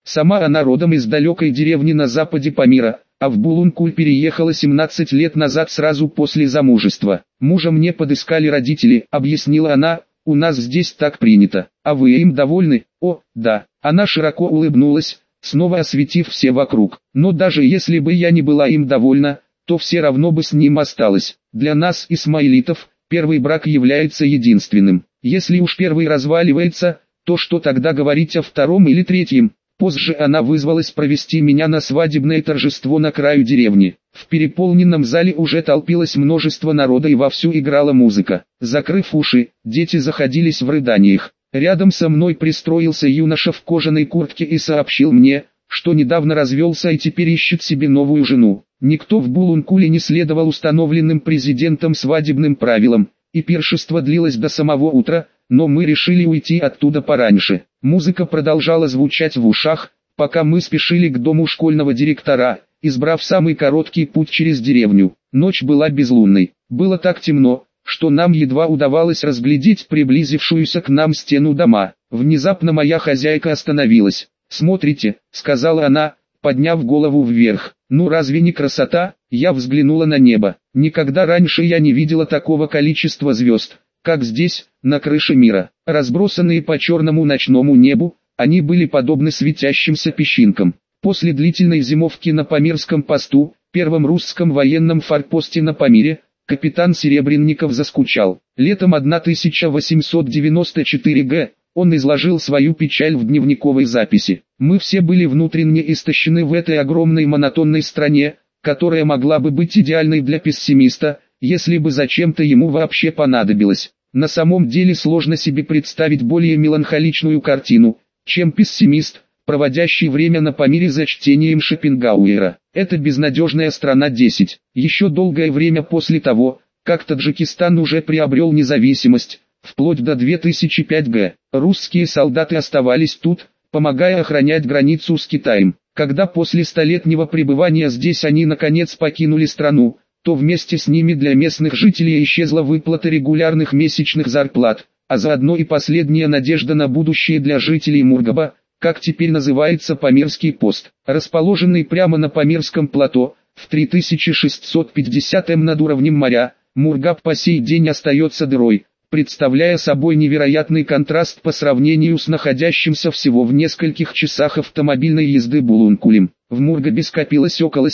Сама она родом из далекой деревни на западе Памира, а в Булункуль переехала 17 лет назад сразу после замужества. Мужа мне подыскали родители, объяснила она, у нас здесь так принято. А вы им довольны? О, да. Она широко улыбнулась, снова осветив все вокруг. Но даже если бы я не была им довольна, то все равно бы с ним осталась. Для нас, исмаилитов, первый брак является единственным. Если уж первый разваливается, то что тогда говорить о втором или третьем? Позже она вызвалась провести меня на свадебное торжество на краю деревни. В переполненном зале уже толпилось множество народа и вовсю играла музыка. Закрыв уши, дети заходились в рыданиях. Рядом со мной пристроился юноша в кожаной куртке и сообщил мне, что недавно развелся и теперь ищет себе новую жену. Никто в Булункуле не следовал установленным президентом свадебным правилам, и пиршество длилось до самого утра, но мы решили уйти оттуда пораньше. Музыка продолжала звучать в ушах, пока мы спешили к дому школьного директора, избрав самый короткий путь через деревню. Ночь была безлунной. Было так темно, что нам едва удавалось разглядеть приблизившуюся к нам стену дома. Внезапно моя хозяйка остановилась. «Смотрите», — сказала она, подняв голову вверх. «Ну разве не красота?» Я взглянула на небо. Никогда раньше я не видела такого количества звезд, как здесь, на крыше мира. Разбросанные по черному ночному небу, они были подобны светящимся песчинкам. После длительной зимовки на Памирском посту, первом русском военном форпосте на Памире, капитан Серебренников заскучал. Летом 1894 г. он изложил свою печаль в дневниковой записи. «Мы все были внутренне истощены в этой огромной монотонной стране, которая могла бы быть идеальной для пессимиста, если бы зачем-то ему вообще понадобилось. На самом деле сложно себе представить более меланхоличную картину, чем пессимист, проводящий время на Памире за чтением Шопенгауэра. Это безнадежная страна 10. Еще долгое время после того, как Таджикистан уже приобрел независимость, вплоть до 2005 г. русские солдаты оставались тут, помогая охранять границу с Китаем. Когда после столетнего пребывания здесь они наконец покинули страну, то вместе с ними для местных жителей исчезла выплата регулярных месячных зарплат, а заодно и последняя надежда на будущее для жителей Мургаба, как теперь называется Памирский пост. Расположенный прямо на Памирском плато, в 3650 м над уровнем моря, Мургаб по сей день остается дырой, представляя собой невероятный контраст по сравнению с находящимся всего в нескольких часах автомобильной езды Булункулем. В Мургабе скопилось около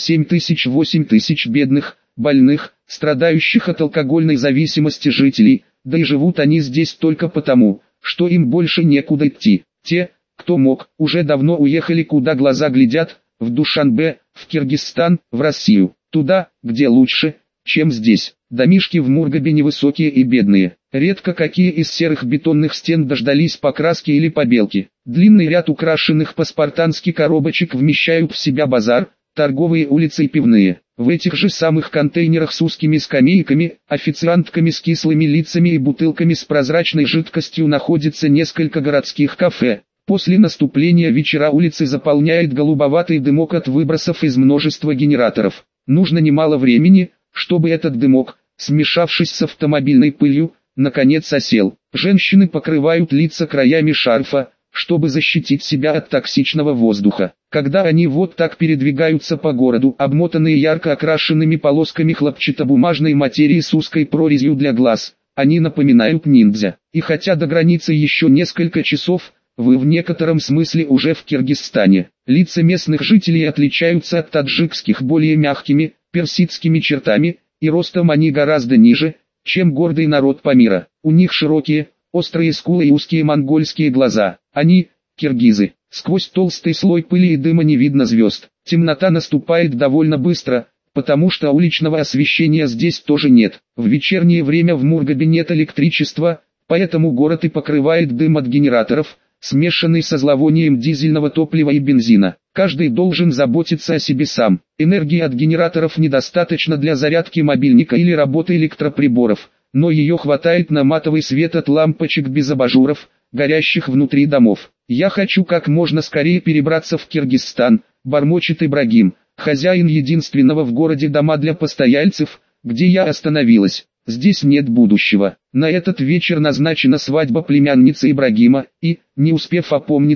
7 тысяч бедных, больных, страдающих от алкогольной зависимости жителей, да и живут они здесь только потому, что им больше некуда идти. Те, кто мог, уже давно уехали куда глаза глядят, в Душанбе, в Киргизстан, в Россию, туда, где лучше, чем здесь. Домишки в Мургабе невысокие и бедные. Редко какие из серых бетонных стен дождались покраски или побелки. Длинный ряд украшенных по-спартански коробочек вмещают в себя базар, торговые улицы и пивные. В этих же самых контейнерах с узкими скамейками, официантками с кислыми лицами и бутылками с прозрачной жидкостью находится несколько городских кафе. После наступления вечера улицы заполняет голубоватый дымок от выбросов из множества генераторов. Нужно немало времени, чтобы этот дымок, смешавшись с автомобильной пылью, наконец осел. Женщины покрывают лица краями шарфа, чтобы защитить себя от токсичного воздуха. Когда они вот так передвигаются по городу, обмотанные ярко окрашенными полосками хлопчатобумажной материи с узкой прорезью для глаз, они напоминают ниндзя. И хотя до границы еще несколько часов, вы в некотором смысле уже в Киргизстане. Лица местных жителей отличаются от таджикских более мягкими, персидскими чертами, и ростом они гораздо ниже, чем гордый народ Памира. У них широкие, острые скулы и узкие монгольские глаза. Они, киргизы, сквозь толстый слой пыли и дыма не видно звезд. Темнота наступает довольно быстро, потому что уличного освещения здесь тоже нет. В вечернее время в Мургабе нет электричества, поэтому город и покрывает дым от генераторов, смешанный со зловонием дизельного топлива и бензина. Каждый должен заботиться о себе сам. Энергии от генераторов недостаточно для зарядки мобильника или работы электроприборов, но ее хватает на матовый свет от лампочек без абажуров, горящих внутри домов. «Я хочу как можно скорее перебраться в Киргизстан», — бормочет Ибрагим, хозяин единственного в городе дома для постояльцев, где я остановилась. Здесь нет будущего. На этот вечер назначена свадьба племянницы Ибрагима, и, не успев опомниться,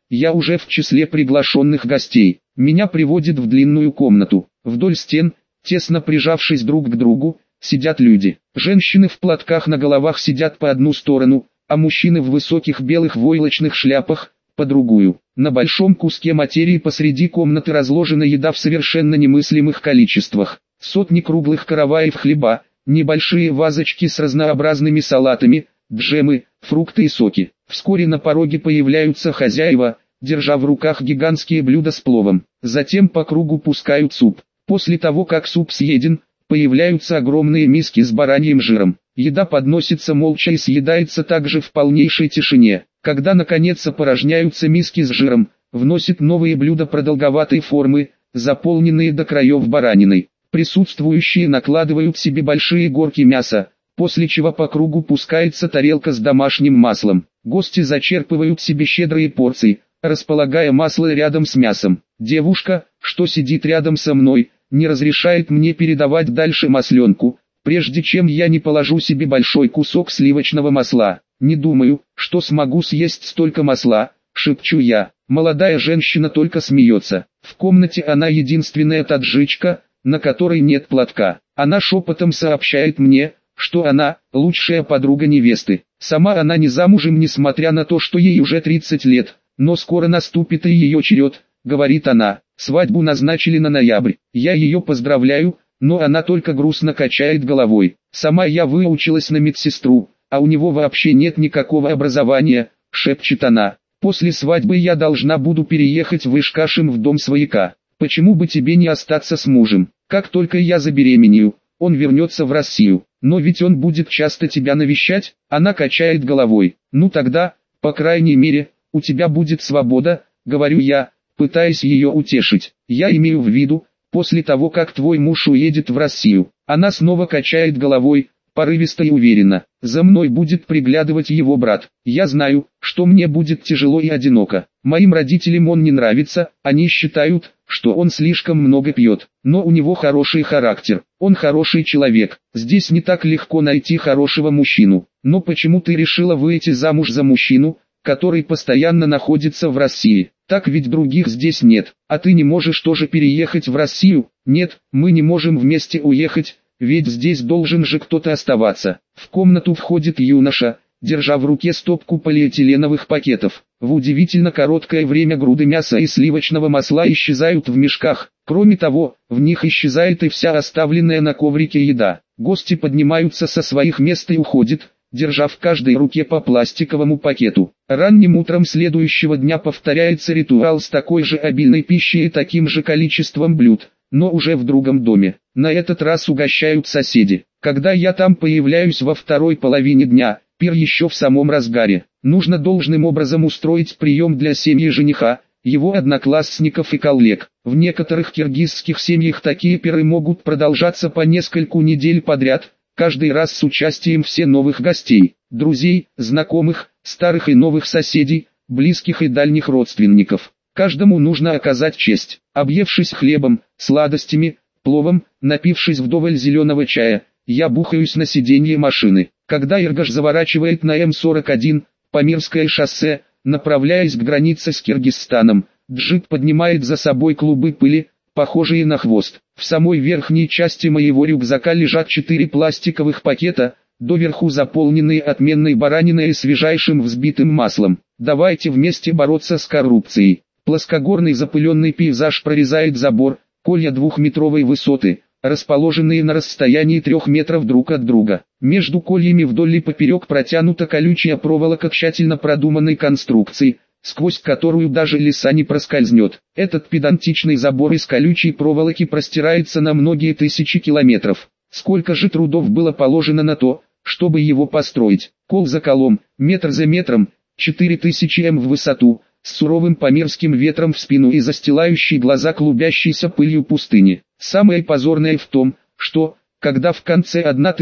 я уже в числе приглашенных гостей. Меня приводят в длинную комнату. Вдоль стен, тесно прижавшись друг к другу, сидят люди. Женщины в платках на головах сидят по одну сторону, а мужчины в высоких белых войлочных шляпах – по другую. На большом куске материи посреди комнаты разложена еда в совершенно немыслимых количествах. Сотни круглых караваев хлеба, небольшие вазочки с разнообразными салатами, джемы, фрукты и соки. Вскоре на пороге появляются хозяева, держа в руках гигантские блюда с пловом. Затем по кругу пускают суп. После того, как суп съеден, появляются огромные миски с бараньим жиром. Еда подносится молча и съедается также в полнейшей тишине. Когда наконец опорожняются миски с жиром, вносят новые блюда продолговатой формы, заполненные до краев бараниной. Присутствующие накладывают себе большие горки мяса, после чего по кругу пускается тарелка с домашним маслом. Гости зачерпывают себе щедрые порции, располагая масло рядом с мясом. Девушка, что сидит рядом со мной, не разрешает мне передавать дальше масленку, прежде чем я не положу себе большой кусок сливочного масла. «Не думаю, что смогу съесть столько масла», — шепчу я. Молодая женщина только смеется. В комнате она единственная таджичка, на которой нет платка. Она шепотом сообщает мне, что она – лучшая подруга невесты. Сама она не замужем, несмотря на то, что ей уже 30 лет, но скоро наступит и ее черед, говорит она. Свадьбу назначили на ноябрь. Я ее поздравляю, но она только грустно качает головой. Сама я выучилась на медсестру, а у него вообще нет никакого образования, шепчет она. После свадьбы я должна буду переехать в Ишкашим в дом свояка. Почему бы тебе не остаться с мужем? Как только я забеременею, он вернется в Россию. Но ведь он будет часто тебя навещать. Она качает головой. Ну тогда, по крайней мере, у тебя будет свобода, говорю я, пытаясь ее утешить. Я имею в виду, после того как твой муж уедет в Россию. Она снова качает головой, порывисто и уверенно. За мной будет приглядывать его брат. Я знаю, что мне будет тяжело и одиноко. Моим родителям он не нравится, они считают, что он слишком много пьет. Но у него хороший характер, он хороший человек. Здесь не так легко найти хорошего мужчину. Но почему ты решила выйти замуж за мужчину, который постоянно находится в России? Так ведь других здесь нет. А ты не можешь тоже переехать в Россию? Нет, мы не можем вместе уехать. Ведь здесь должен же кто-то оставаться. В комнату входит юноша, держа в руке стопку полиэтиленовых пакетов. В удивительно короткое время груды мяса и сливочного масла исчезают в мешках. Кроме того, в них исчезает и вся оставленная на коврике еда. Гости поднимаются со своих мест и уходят, держа в каждой руке по пластиковому пакету. Ранним утром следующего дня повторяется ритуал с такой же обильной пищей и таким же количеством блюд, но уже в другом доме. На этот раз угощают соседи. Когда я там появляюсь во второй половине дня, пир еще в самом разгаре. Нужно должным образом устроить прием для семьи жениха, его одноклассников и коллег. В некоторых киргизских семьях такие пиры могут продолжаться по нескольку недель подряд, каждый раз с участием всех новых гостей, друзей, знакомых, старых и новых соседей, близких и дальних родственников. Каждому нужно оказать честь. Объевшись хлебом, сладостями, пловом, напившись вдоволь зеленого чая, я бухаюсь на сиденье машины. Когда Иргаш заворачивает на М41, Памирское шоссе, направляясь к границе с Киргизстаном, джип поднимает за собой клубы пыли, похожие на хвост. В самой верхней части моего рюкзака лежат 4 пластиковых пакета, доверху заполненные отменной бараниной и свежайшим взбитым маслом. Давайте вместе бороться с коррупцией. Плоскогорный запыленный пейзаж прорезает забор, колья 2-метровой высоты, расположенные на расстоянии 3 метров друг от друга. Между кольями вдоль и поперек протянута колючая проволока тщательно продуманной конструкции, сквозь которую даже лиса не проскользнет. Этот педантичный забор из колючей проволоки простирается на многие тысячи километров. Сколько же трудов было положено на то, чтобы его построить. Кол за колом, метр за метром, 4000 м в высоту, с суровым памирским ветром в спину и застилающей глаза клубящейся пылью пустыни. Самое позорное в том, что, когда в конце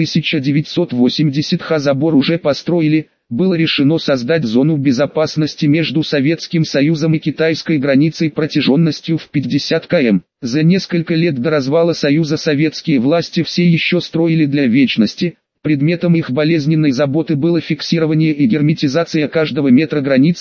1980-х забор уже построили, было решено создать зону безопасности между Советским Союзом и китайской границей протяженностью в 50 км. За несколько лет до развала Союза советские власти все еще строили для вечности. Предметом их болезненной заботы было фиксирование и герметизация каждого метра границы,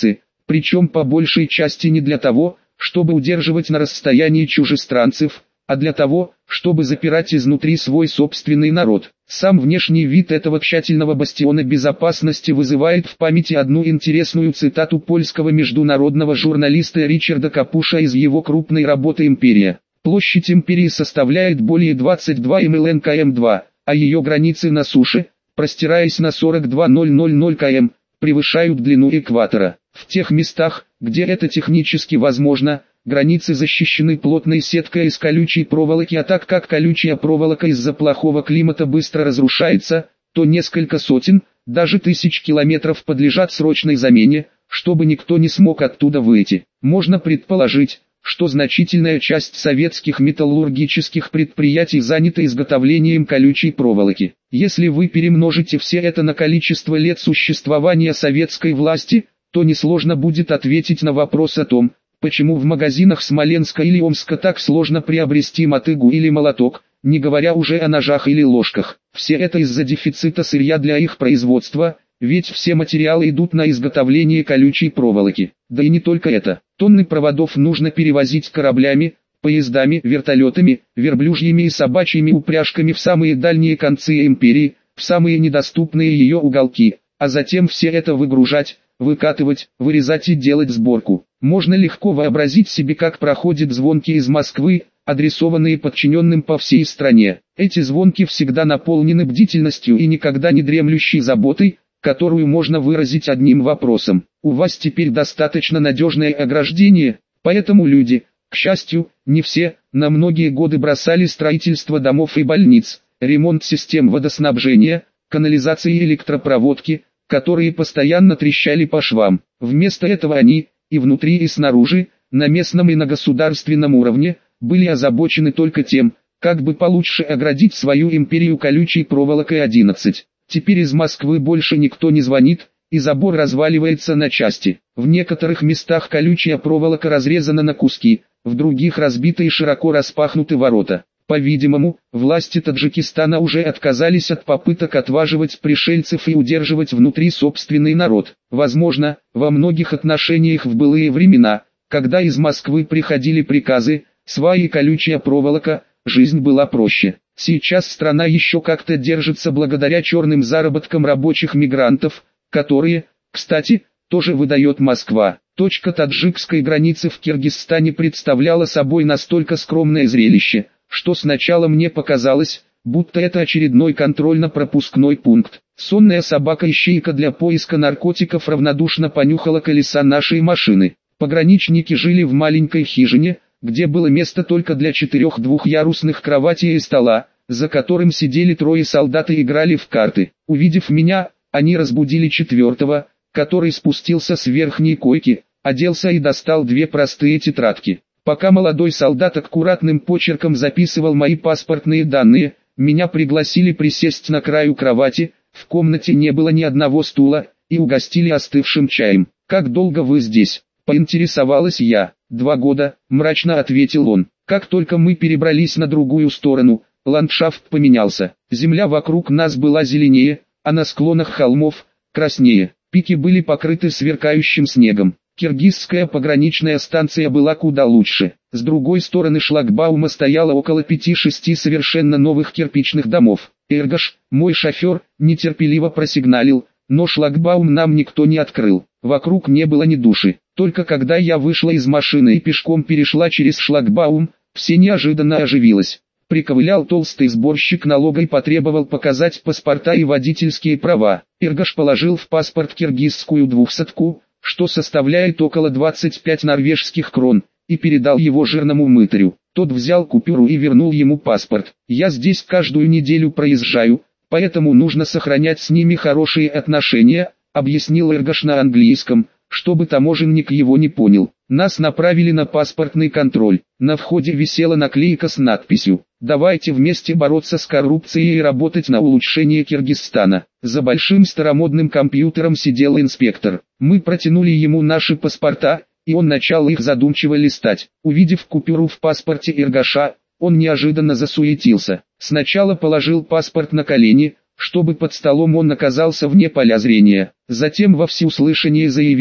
причем по большей части не для того, чтобы удерживать на расстоянии чужестранцев, а для того, чтобы запирать изнутри свой собственный народ. Сам внешний вид этого тщательного бастиона безопасности вызывает в памяти одну интересную цитату польского международного журналиста Ричарда Капуша из его крупной работы «Империя». Площадь империи составляет более 22 млн км2, а ее границы на суше, простираясь на 42,000 км, превышают длину экватора. В тех местах, где это технически возможно, границы защищены плотной сеткой из колючей проволоки, а так как колючая проволока из-за плохого климата быстро разрушается, то несколько сотен, даже тысяч километров подлежат срочной замене, чтобы никто не смог оттуда выйти. Можно предположить, что значительная часть советских металлургических предприятий занята изготовлением колючей проволоки. Если вы перемножите все это на количество лет существования советской власти, то несложно будет ответить на вопрос о том, почему в магазинах Смоленска или Омска так сложно приобрести мотыгу или молоток, не говоря уже о ножах или ложках. Все это из-за дефицита сырья для их производства, ведь все материалы идут на изготовление колючей проволоки. Да и не только это. Тонны проводов нужно перевозить кораблями, поездами, вертолетами, верблюжьими и собачьими упряжками в самые дальние концы империи, в самые недоступные ее уголки, а затем все это выгружать, выкатывать, вырезать и делать сборку. Можно легко вообразить себе, как проходят звонки из Москвы, адресованные подчиненным по всей стране. Эти звонки всегда наполнены бдительностью и никогда не дремлющей заботой, которую можно выразить одним вопросом. У вас теперь достаточно надежное ограждение, поэтому люди, к счастью, не все, на многие годы бросали строительство домов и больниц, ремонт систем водоснабжения, канализации и электропроводки, которые постоянно трещали по швам. Вместо этого они, и внутри и снаружи, на местном и на государственном уровне, были озабочены только тем, как бы получше оградить свою империю колючей проволокой 11. Теперь из Москвы больше никто не звонит, и забор разваливается на части. В некоторых местах колючая проволока разрезана на куски, в других разбиты и широко распахнуты ворота. По-видимому, власти Таджикистана уже отказались от попыток отваживать пришельцев и удерживать внутри собственный народ. Возможно, во многих отношениях в былые времена, когда из Москвы приходили приказы, сваи и колючая проволока, жизнь была проще. Сейчас страна еще как-то держится благодаря черным заработкам рабочих мигрантов, которые, кстати, тоже выдает Москва. Точка таджикской границы в Киргизстане представляла собой настолько скромное зрелище, что сначала мне показалось, будто это очередной контрольно-пропускной пункт. Сонная собака-ищейка для поиска наркотиков равнодушно понюхала колеса нашей машины. Пограничники жили в маленькой хижине, где было место только для 4 двухъярусных кроватей и стола, за которым сидели 3 солдат и играли в карты. Увидев меня, они разбудили 4-го, который спустился с верхней койки, оделся и достал 2 простые тетрадки. Пока молодой солдат аккуратным почерком записывал мои паспортные данные, меня пригласили присесть на краю кровати, в комнате не было ни одного стула, и угостили остывшим чаем. «Как долго вы здесь?» — поинтересовалась я. 2 года, мрачно ответил он. Как только мы перебрались на другую сторону, ландшафт поменялся. Земля вокруг нас была зеленее, а на склонах холмов – краснее. Пики были покрыты сверкающим снегом. Киргизская пограничная станция была куда лучше. С другой стороны шлагбаума стояло около 5-6 совершенно новых кирпичных домов. Эргаш, мой шофер, нетерпеливо просигналил, но шлагбаум нам никто не открыл. Вокруг не было ни души. Только когда я вышла из машины и пешком перешла через шлагбаум, все неожиданно оживилось. Приковылял толстый сборщик налога и потребовал показать паспорта и водительские права. Эргаш положил в паспорт киргизскую 200-ку, что составляет около 25 норвежских крон, и передал его жирному мытарю. Тот взял купюру и вернул ему паспорт. «Я здесь каждую неделю проезжаю, поэтому нужно сохранять с ними хорошие отношения», объяснил Эргаш на английском, чтобы таможенник его не понял. Нас направили на паспортный контроль. На входе висела наклейка с надписью «Давайте вместе бороться с коррупцией и работать на улучшение Киргизстана». За большим старомодным компьютером сидел инспектор. Мы протянули ему наши паспорта, и он начал их задумчиво листать. Увидев купюру в паспорте Эргаша, он неожиданно засуетился. Сначала положил паспорт на колени, чтобы под столом он оказался вне поля зрения. Затем во всеуслышание заявил,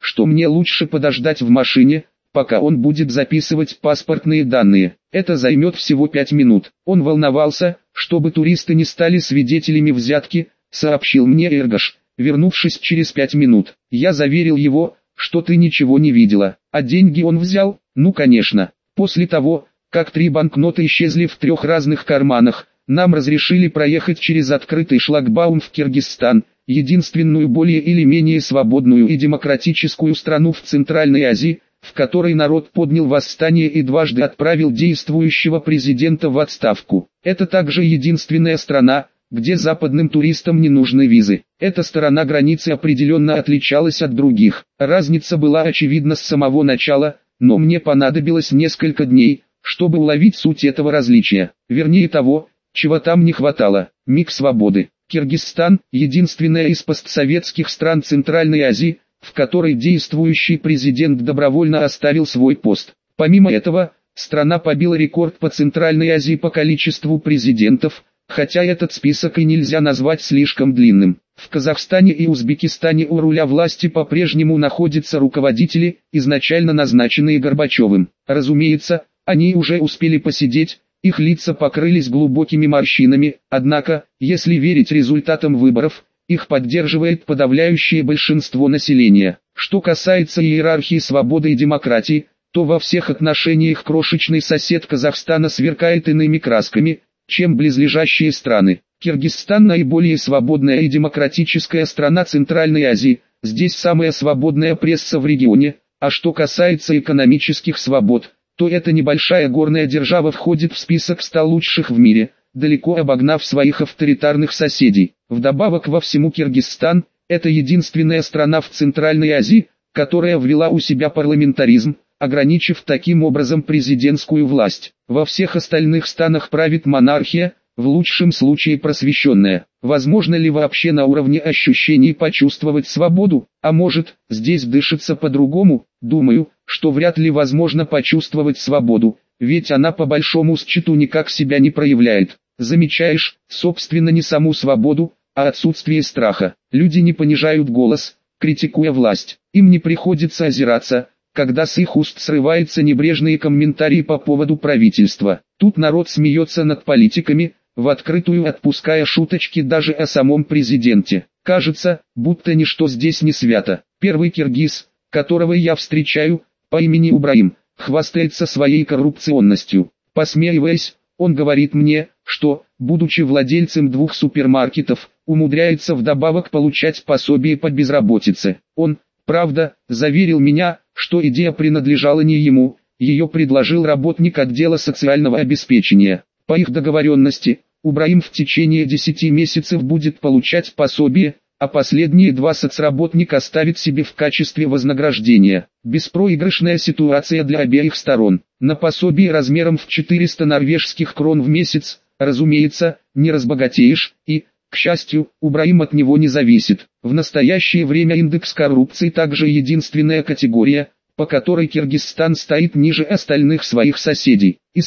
что мне лучше подождать в машине, пока он будет записывать паспортные данные. Это займет всего 5 минут. Он волновался, чтобы туристы не стали свидетелями взятки, сообщил мне Эргаш, вернувшись через 5 минут. Я заверил его, что ты ничего не видела. А деньги он взял? Ну конечно. После того, как 3 банкноты исчезли в 3 разных карманах, нам разрешили проехать через открытый шлагбаум в Киргизстан, единственную более или менее свободную и демократическую страну в Центральной Азии, в которой народ поднял восстание и дважды отправил действующего президента в отставку. Это также единственная страна, где западным туристам не нужны визы. Эта сторона границы определенно отличалась от других. Разница была очевидна с самого начала, но мне понадобилось несколько дней, чтобы уловить суть этого различия. Вернее того, чего там не хватало. Миг свободы. Киргизстан – единственная из постсоветских стран Центральной Азии, в которой действующий президент добровольно оставил свой пост. Помимо этого, страна побила рекорд по Центральной Азии по количеству президентов, хотя этот список и нельзя назвать слишком длинным. В Казахстане и Узбекистане у руля власти по-прежнему находятся руководители, изначально назначенные Горбачевым. Разумеется, они уже успели посидеть, их лица покрылись глубокими морщинами, однако, если верить результатам выборов, их поддерживает подавляющее большинство населения. Что касается иерархии свободы и демократии, то во всех отношениях крошечный сосед Казахстана сверкает иными красками, чем близлежащие страны. Киргизстан наиболее свободная и демократическая страна Центральной Азии, здесь самая свободная пресса в регионе, а что касается экономических свобод, то эта небольшая горная держава входит в список 100 лучших в мире, далеко обогнав своих авторитарных соседей. Вдобавок во всему Киргизстан – это единственная страна в Центральной Азии, которая ввела у себя парламентаризм, ограничив таким образом президентскую власть. Во всех остальных странах правит монархия, в лучшем случае просвещенная. Возможно ли вообще на уровне ощущений почувствовать свободу? А может, здесь дышится по-другому? Думаю, что вряд ли возможно почувствовать свободу, ведь она по большому счету никак себя не проявляет. Замечаешь, собственно, не саму свободу, а отсутствие страха. Люди не понижают голос, критикуя власть. Им не приходится озираться, когда с их уст срываются небрежные комментарии по поводу правительства. Тут народ смеется над политиками, в открытую отпуская шуточки даже о самом президенте. Кажется, будто ничто здесь не свято. Первый киргиз, которого я встречаю, по имени Убраим, хвастается своей коррупционностью. Посмеиваясь, он говорит мне, что, будучи владельцем 2 супермаркетов, умудряется вдобавок получать пособие по безработице. Он, правда, заверил меня, что идея принадлежала не ему, ее предложил работник отдела социального обеспечения. По их договоренности, Убраим в течение 10 месяцев будет получать пособие, а последние 2 соцработник оставит себе в качестве вознаграждения. Беспроигрышная ситуация для обеих сторон. На пособии размером в 400 норвежских крон в месяц, разумеется, не разбогатеешь, и, к счастью, Убраим от него не зависит. В настоящее время индекс коррупции также единственная категория, по которой Киргизстан стоит ниже остальных своих соседей. Из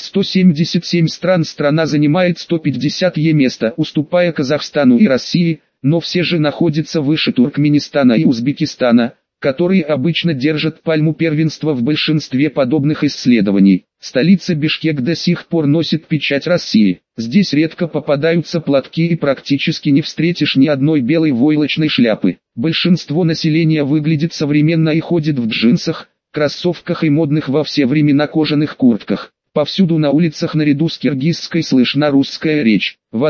177 стран страна занимает 150-е место, уступая Казахстану и России, но все же находится выше Туркменистана и Узбекистана, которые обычно держат пальму первенства в большинстве подобных исследований. Столица Бишкек до сих пор носит печать России. Здесь редко попадаются платки и практически не встретишь ни одной белой войлочной шляпы. Большинство населения выглядит современно и ходит в джинсах, кроссовках и модных во все времена кожаных куртках. Повсюду на улицах наряду с киргизской слышна русская речь. В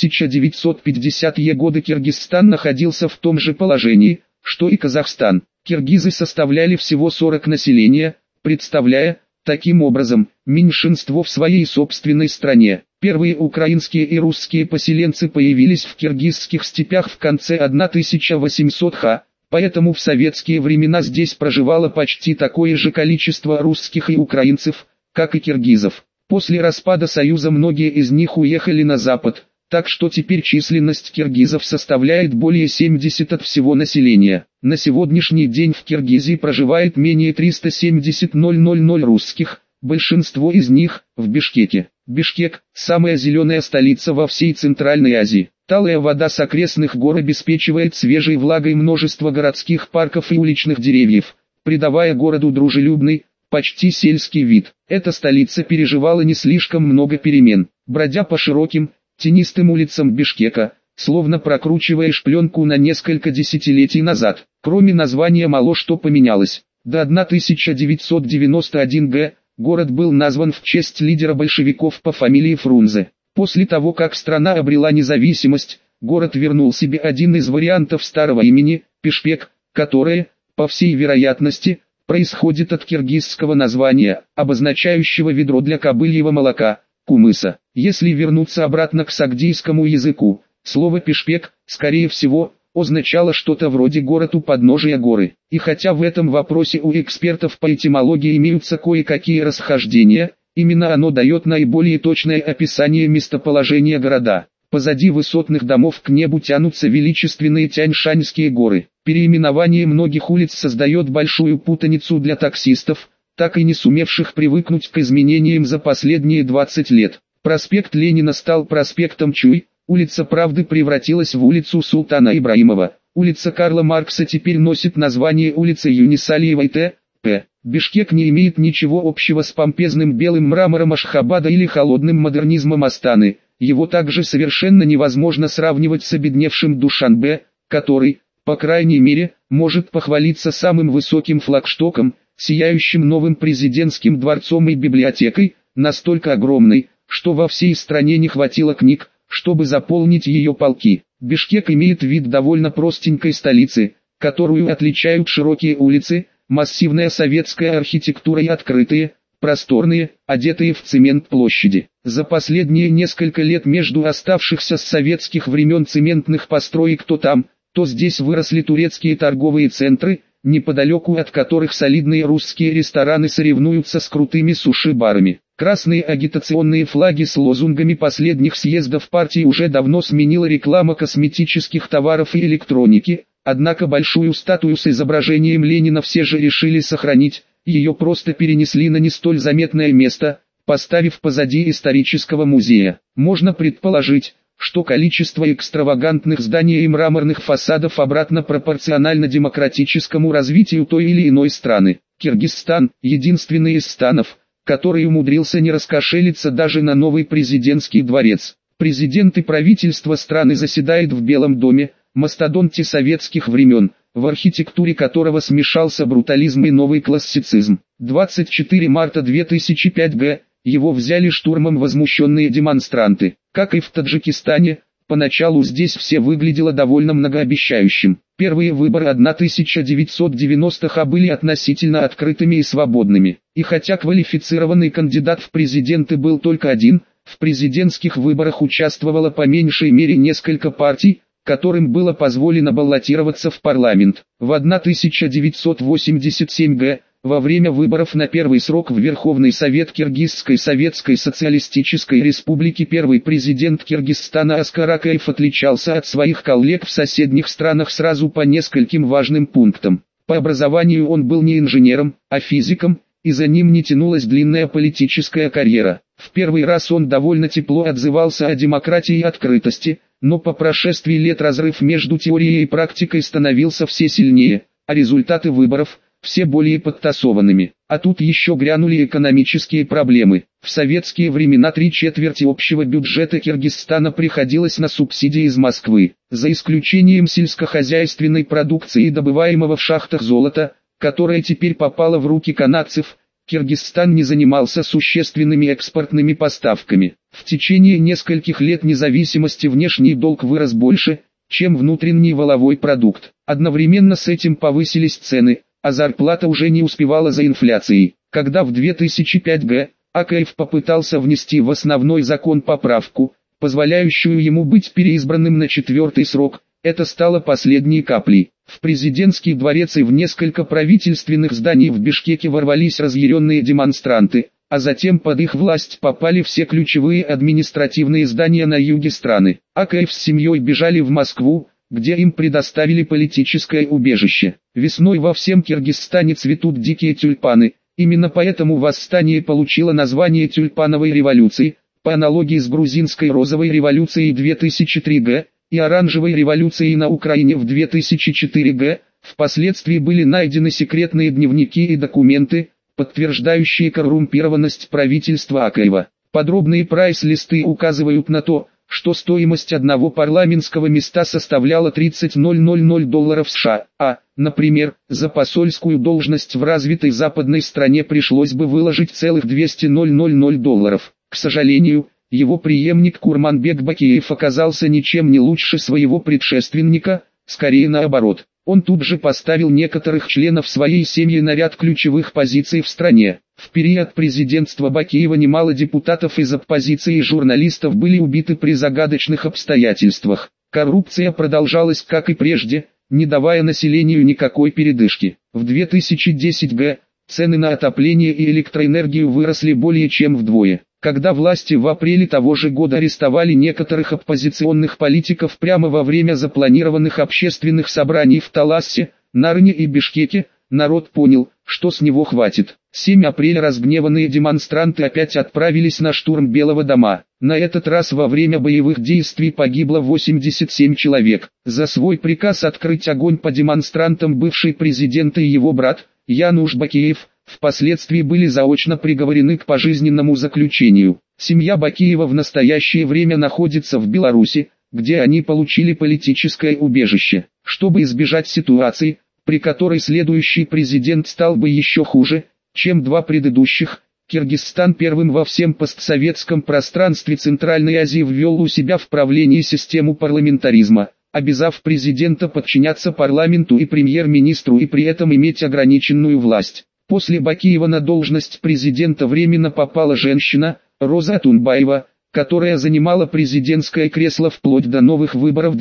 1950-е годы Киргизстан находился в том же положении, что и Казахстан. Киргизы составляли всего 40% населения, представляя, таким образом, меньшинство в своей собственной стране. Первые украинские и русские поселенцы появились в киргизских степях в конце 1800-х, поэтому в советские времена здесь проживало почти такое же количество русских и украинцев, как и киргизов. После распада Союза многие из них уехали на запад, так что теперь численность киргизов составляет более 70% от всего населения. На сегодняшний день в Киргизии проживает менее 370 000 русских, большинство из них в Бишкеке. Бишкек – самая зеленая столица во всей Центральной Азии. Талая вода с окрестных гор обеспечивает свежей влагой множество городских парков и уличных деревьев, придавая городу дружелюбный, почти сельский вид. Эта столица переживала не слишком много перемен, бродя по широким, тенистым улицам Бишкека, словно прокручиваешь пленку на несколько десятилетий назад. Кроме названия мало что поменялось. До 1991 г. город был назван в честь лидера большевиков по фамилии Фрунзе. После того, как страна обрела независимость, город вернул себе один из вариантов старого имени – Пишпек, которое, по всей вероятности, происходит от киргизского названия, обозначающего ведро для кобыльего молока – кумыса. Если вернуться обратно к сагдийскому языку, слово «пишпек», скорее всего, означало что-то вроде «город у подножия горы». И хотя в этом вопросе у экспертов по этимологии имеются кое-какие расхождения, именно оно дает наиболее точное описание местоположения города. Позади высотных домов к небу тянутся величественные Тяньшаньские горы. Переименование многих улиц создает большую путаницу для таксистов, так и не сумевших привыкнуть к изменениям за последние 20 лет. Проспект Ленина стал проспектом Чуй, улица Правды превратилась в улицу Султана Ибраимова, улица Карла Маркса теперь носит название улицы Юнисалиевой Т.П. Бишкек не имеет ничего общего с помпезным белым мрамором Ашхабада или холодным модернизмом Астаны. Его также совершенно невозможно сравнивать с обедневшим Душанбе, который, по крайней мере, может похвалиться самым высоким флагштоком, сияющим новым президентским дворцом и библиотекой, настолько огромной, что во всей стране не хватило книг, чтобы заполнить ее полки. Бишкек имеет вид довольно простенькой столицы, которую отличают широкие улицы, массивная советская архитектура и открытые, просторные, одетые в цемент площади. За последние несколько лет между оставшихся с советских времен цементных построек то там, то здесь выросли турецкие торговые центры, неподалеку от которых солидные русские рестораны соревнуются с крутыми суши-барами. Красные агитационные флаги с лозунгами последних съездов партии уже давно сменила реклама косметических товаров и электроники, однако большую статую с изображением Ленина все же решили сохранить, ее просто перенесли на не столь заметное место, поставив позади исторического музея. Можно предположить, что количество экстравагантных зданий и мраморных фасадов обратно пропорционально демократическому развитию той или иной страны. Киргизстан – единственный из станов, который умудрился не раскошелиться даже на новый президентский дворец. Президент и правительство страны заседает в Белом доме, мастодонте советских времен, в архитектуре которого смешался брутализм и новый классицизм. 24 марта 2005 г. его взяли штурмом возмущенные демонстранты. Как и в Таджикистане, поначалу здесь все выглядело довольно многообещающим. Первые выборы 1990-х были относительно открытыми и свободными. И хотя квалифицированный кандидат в президенты был только один, в президентских выборах участвовало по меньшей мере несколько партий, которым было позволено баллотироваться в парламент. В 1987 г. во время выборов на первый срок в Верховный Совет Киргизской Советской Социалистической Республики первый президент Киргизстана Аскар Акаев отличался от своих коллег в соседних странах сразу по нескольким важным пунктам. По образованию он был не инженером, а физиком, и за ним не тянулась длинная политическая карьера. В первый раз он довольно тепло отзывался о демократии и открытости, но по прошествии лет разрыв между теорией и практикой становился все сильнее, а результаты выборов – все более подтасованными. А тут еще грянули экономические проблемы. В советские времена 3/4 общего бюджета Киргизстана приходилось на субсидии из Москвы. За исключением сельскохозяйственной продукции и добываемого в шахтах золота, которое теперь попало в руки канадцев, Киргизстан не занимался существенными экспортными поставками. В течение нескольких лет независимости внешний долг вырос больше, чем внутренний валовой продукт. Одновременно с этим повысились цены, а зарплата уже не успевала за инфляцией. Когда в 2005 г. Акаев попытался внести в основной закон поправку, позволяющую ему быть переизбранным на 4-й срок, это стало последней каплей. В президентский дворец и в несколько правительственных зданий в Бишкеке ворвались разъяренные демонстранты, а затем под их власть попали все ключевые административные здания на юге страны. Акаев с семьей бежали в Москву, где им предоставили политическое убежище. Весной во всем Киргизстане цветут дикие тюльпаны, именно поэтому восстание получило название тюльпановой революции, по аналогии с грузинской розовой революцией 2003 г., и оранжевой революцией на Украине в 2004 г. Впоследствии были найдены секретные дневники и документы, подтверждающие коррумпированность правительства Акаева. Подробные прайс-листы указывают на то, что стоимость одного парламентского места составляла 30 000 долларов США, например, за посольскую должность в развитой западной стране пришлось бы выложить целых 200 000 долларов. К сожалению, его преемник Курманбек Бакиев оказался ничем не лучше своего предшественника, скорее наоборот. Он тут же поставил некоторых членов своей семьи на ряд ключевых позиций в стране. В период президентства Бакиева немало депутатов из оппозиции и журналистов были убиты при загадочных обстоятельствах. Коррупция продолжалась как и прежде, не давая населению никакой передышки. В 2010 г. цены на отопление и электроэнергию выросли более чем вдвое. Когда власти в апреле того же года арестовали некоторых оппозиционных политиков прямо во время запланированных общественных собраний в Таласе, Нарыне и Бишкеке, народ понял, что с него хватит. 7 апреля разгневанные демонстранты опять отправились на штурм Белого дома. На этот раз во время боевых действий погибло 87 человек. За свой приказ открыть огонь по демонстрантам бывший президент и его брат, Януш Бакиев, впоследствии были заочно приговорены к пожизненному заключению. Семья Бакиева в настоящее время находится в Беларуси, где они получили политическое убежище. Чтобы избежать ситуации, при которой следующий президент стал бы еще хуже, чем два предыдущих, Киргизстан первым во всем постсоветском пространстве Центральной Азии ввел у себя в правлении систему парламентаризма, обязав президента подчиняться парламенту и премьер-министру и при этом иметь ограниченную власть. После Бакиева на должность президента временно попала женщина, Роза Атунбаева, которая занимала президентское кресло вплоть до новых выборов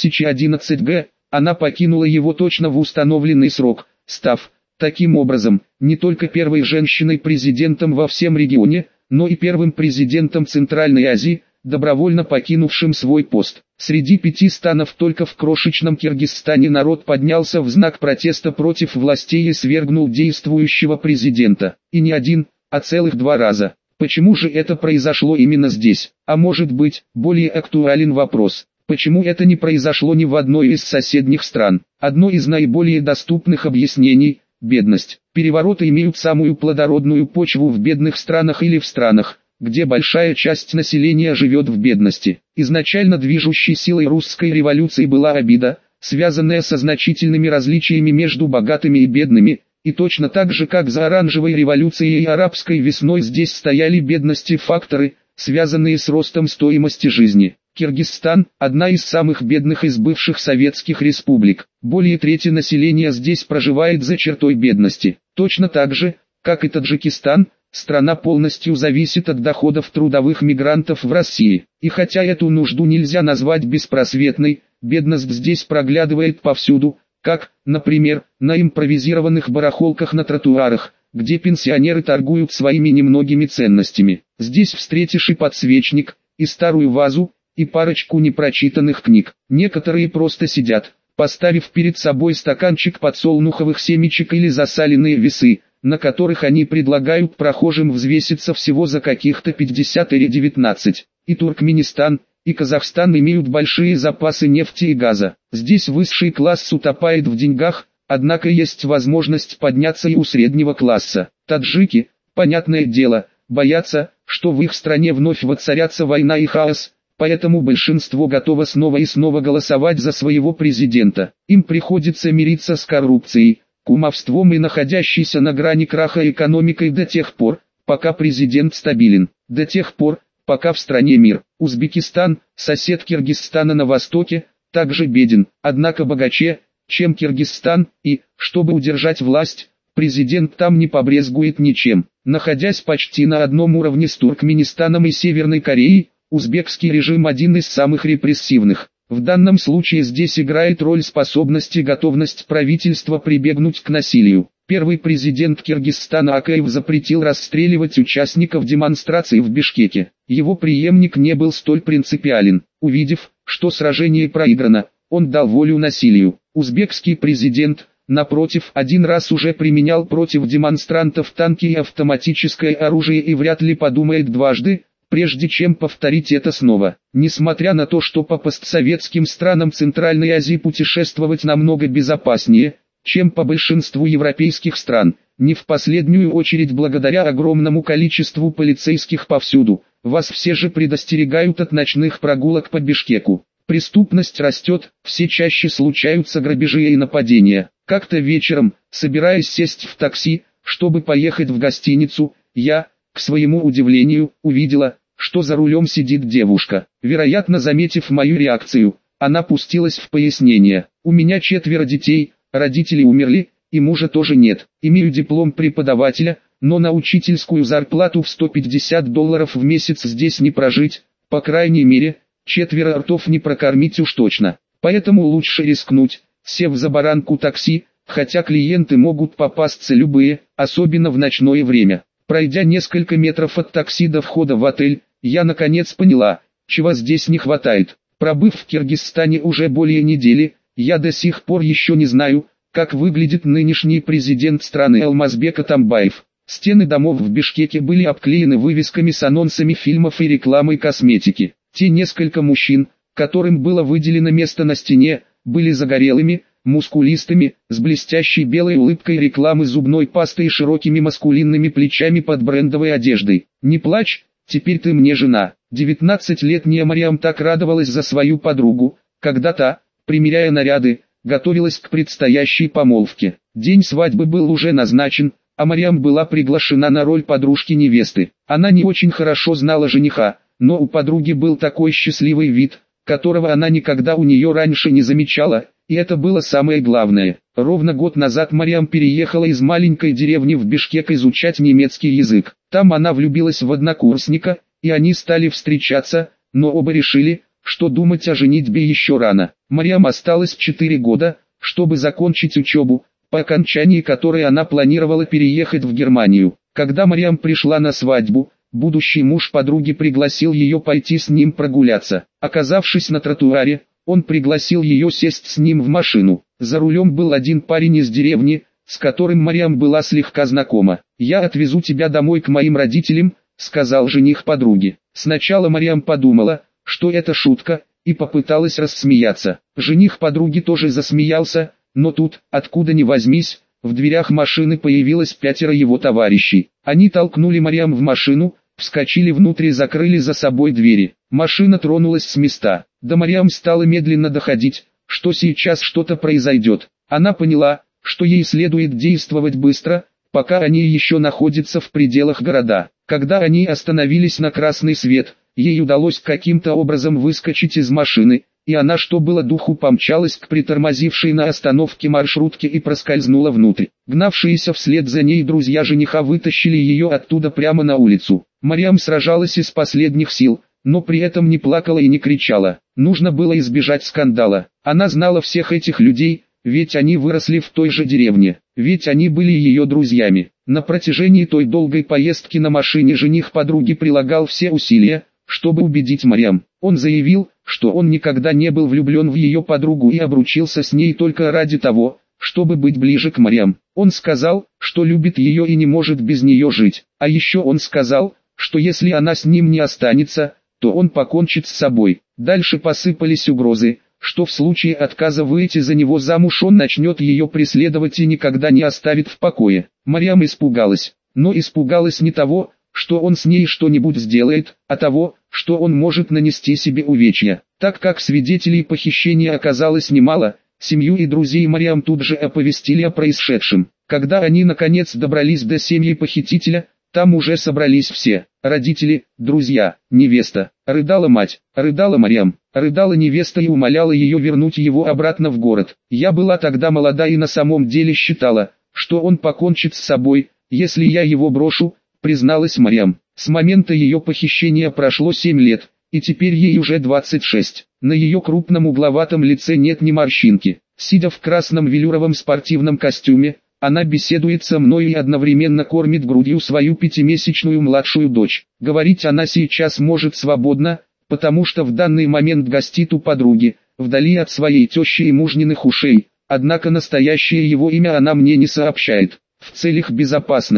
2011 г. Она покинула его точно в установленный срок, став, таким образом, не только первой женщиной-президентом во всем регионе, но и первым президентом Центральной Азии, добровольно покинувшим свой пост. Среди 5 станов только в крошечном Киргизстане народ поднялся в знак протеста против властей и свергнул действующего президента. И не один, а целых 2 раза. Почему же это произошло именно здесь? А может быть, более актуален вопрос, почему это не произошло ни в одной из соседних стран? Одно из наиболее доступных объяснений – бедность. Перевороты имеют самую плодородную почву в бедных странах или в странах, где большая часть населения живет в бедности. Изначально движущей силой русской революции была обида, связанная со значительными различиями между богатыми и бедными, и точно так же как за оранжевой революцией и арабской весной здесь стояли бедности факторы, связанные с ростом стоимости жизни. Киргизстан – одна из самых бедных из бывших советских республик. Более трети населения здесь проживает за чертой бедности. Точно так же, как и Таджикистан, страна полностью зависит от доходов трудовых мигрантов в России. И хотя эту нужду нельзя назвать беспросветной, бедность здесь проглядывает повсюду, как, например, на импровизированных барахолках на тротуарах, где пенсионеры торгуют своими немногими ценностями. Здесь встретишь и подсвечник, и старую вазу, и парочку непрочитанных книг. Некоторые просто сидят, поставив перед собой стаканчик подсолнуховых семечек или засаленные весы, на которых они предлагают прохожим взвеситься всего за каких-то 50 или 19. И Туркменистан, и Казахстан имеют большие запасы нефти и газа. Здесь высший класс утопает в деньгах, однако есть возможность подняться и у среднего класса. Таджики, понятное дело, боятся, что в их стране вновь воцарятся война и хаос, поэтому большинство готово снова и снова голосовать за своего президента. Им приходится мириться с коррупцией, кумовством и находящейся на грани краха экономикой до тех пор, пока президент стабилен, до тех пор, пока в стране мир. Узбекистан, сосед Киргизстана на востоке, также беден, однако богаче, чем Киргизстан, и, чтобы удержать власть, президент там не побрезгует ничем. Находясь почти на одном уровне с Туркменистаном и Северной Кореей, узбекский режим один из самых репрессивных. В данном случае здесь играет роль способность и готовность правительства прибегнуть к насилию. Первый президент Киргизстана Акаев запретил расстреливать участников демонстраций в Бишкеке. Его преемник не был столь принципиален. Увидев, что сражение проиграно, он дал волю насилию. Узбекский президент, напротив, один раз уже применял против демонстрантов танки и автоматическое оружие и вряд ли подумает дважды, прежде чем повторить это снова. Несмотря на то, что по постсоветским странам Центральной Азии путешествовать намного безопаснее, чем по большинству европейских стран, не в последнюю очередь благодаря огромному количеству полицейских повсюду, вас все же предостерегают от ночных прогулок по Бишкеку. Преступность растет, все чаще случаются грабежи и нападения. Как-то вечером, собираясь сесть в такси, чтобы поехать в гостиницу, я, к своему удивлению, увидела, что за рулем сидит девушка. Вероятно, заметив мою реакцию, она пустилась в пояснение. У меня 4 детей, родители умерли, и мужа тоже нет. Имею диплом преподавателя, но на учительскую зарплату в $150 в месяц здесь не прожить, по крайней мере, 4 ртов не прокормить уж точно. Поэтому лучше рискнуть, сев за баранку такси, хотя клиенты могут попасться любые, особенно в ночное время. Пройдя несколько метров от такси до входа в отель, я наконец поняла, чего здесь не хватает. Пробыв в Киргизстане уже более недели, я до сих пор еще не знаю, как выглядит нынешний президент страны Алмазбек Атамбаев. Стены домов в Бишкеке были обклеены вывесками с анонсами фильмов и рекламой косметики. Те несколько мужчин, которым было выделено место на стене, были загорелыми, мускулистыми, с блестящей белой улыбкой рекламы зубной пасты и широкими маскулинными плечами под брендовой одеждой. «Не плачь, теперь ты мне жена». 19-летняя Мариам так радовалась за свою подругу, когда та, примеряя наряды, готовилась к предстоящей помолвке. День свадьбы был уже назначен, а Мариам была приглашена на роль подружки невесты. Она не очень хорошо знала жениха, но у подруги был такой счастливый вид, которого она никогда у нее раньше не замечала, и это было самое главное. Ровно год назад Мариам переехала из маленькой деревни в Бишкек изучать немецкий язык. Там она влюбилась в однокурсника, и они стали встречаться, но оба решили, что думать о женитьбе еще рано. Мариам осталось 4 года, чтобы закончить учебу, по окончании которой она планировала переехать в Германию. Когда Мариам пришла на свадьбу, будущий муж подруги пригласил ее пойти с ним прогуляться. Оказавшись на тротуаре, он пригласил ее сесть с ним в машину. За рулем был один парень из деревни, с которым Мариам была слегка знакома. «Я отвезу тебя домой к моим родителям», — сказал жених подруги. Сначала Мариам подумала, что это шутка, и попыталась рассмеяться. Жених подруги тоже засмеялся, но тут, откуда ни возьмись, в дверях машины появилось 5 его товарищей. Они толкнули Мариам в машину, вскочили внутрь и закрыли за собой двери. Машина тронулась с места. До Мариам стало медленно доходить, что сейчас что-то произойдет. Она поняла, что ей следует действовать быстро, пока они еще находятся в пределах города. Когда они остановились на красный свет, ей удалось каким-то образом выскочить из машины, и она что было духу помчалась к притормозившей на остановке маршрутке и проскользнула внутрь. Гнавшиеся вслед за ней друзья жениха вытащили ее оттуда прямо на улицу. Мариам сражалась из последних сил, но при этом не плакала и не кричала. Нужно было избежать скандала. Она знала всех этих людей, ведь они выросли в той же деревне, ведь они были ее друзьями. На протяжении той долгой поездки на машине жених подруги прилагал все усилия, чтобы убедить Мариам. Он заявил, что он никогда не был влюблен в ее подругу и обручился с ней только ради того, чтобы быть ближе к Мариам. Он сказал, что любит ее и не может без нее жить. А еще он сказал, что если она с ним не останется, то он покончит с собой. Дальше посыпались угрозы, что в случае отказа выйти за него замуж он начнет ее преследовать и никогда не оставит в покое. Мариам испугалась, но испугалась не того, что он с ней что-нибудь сделает, а того, что он может нанести себе увечья. Так как свидетелей похищения оказалось немало, семью и друзей Мариам тут же оповестили о происшедшем. Когда они наконец добрались до семьи похитителя, там уже собрались все: родители, друзья, невеста. Рыдала мать, рыдала Мариам, рыдала невеста и умоляла ее вернуть его обратно в город. Я была тогда молода и на самом деле считала, что он покончит с собой, если я его брошу, призналась Мариам. С момента ее похищения прошло 7 лет, и теперь ей уже 26. На ее крупном угловатом лице нет ни морщинки. Сидя в красном велюровом спортивном костюме, она беседует со мной и одновременно кормит грудью свою 5-месячную младшую дочь. Говорить она сейчас может свободно, потому что в данный момент гостит у подруги, вдали от своей тещи и мужниных ушей, однако настоящее его имя она мне не сообщает. В целях безопасности,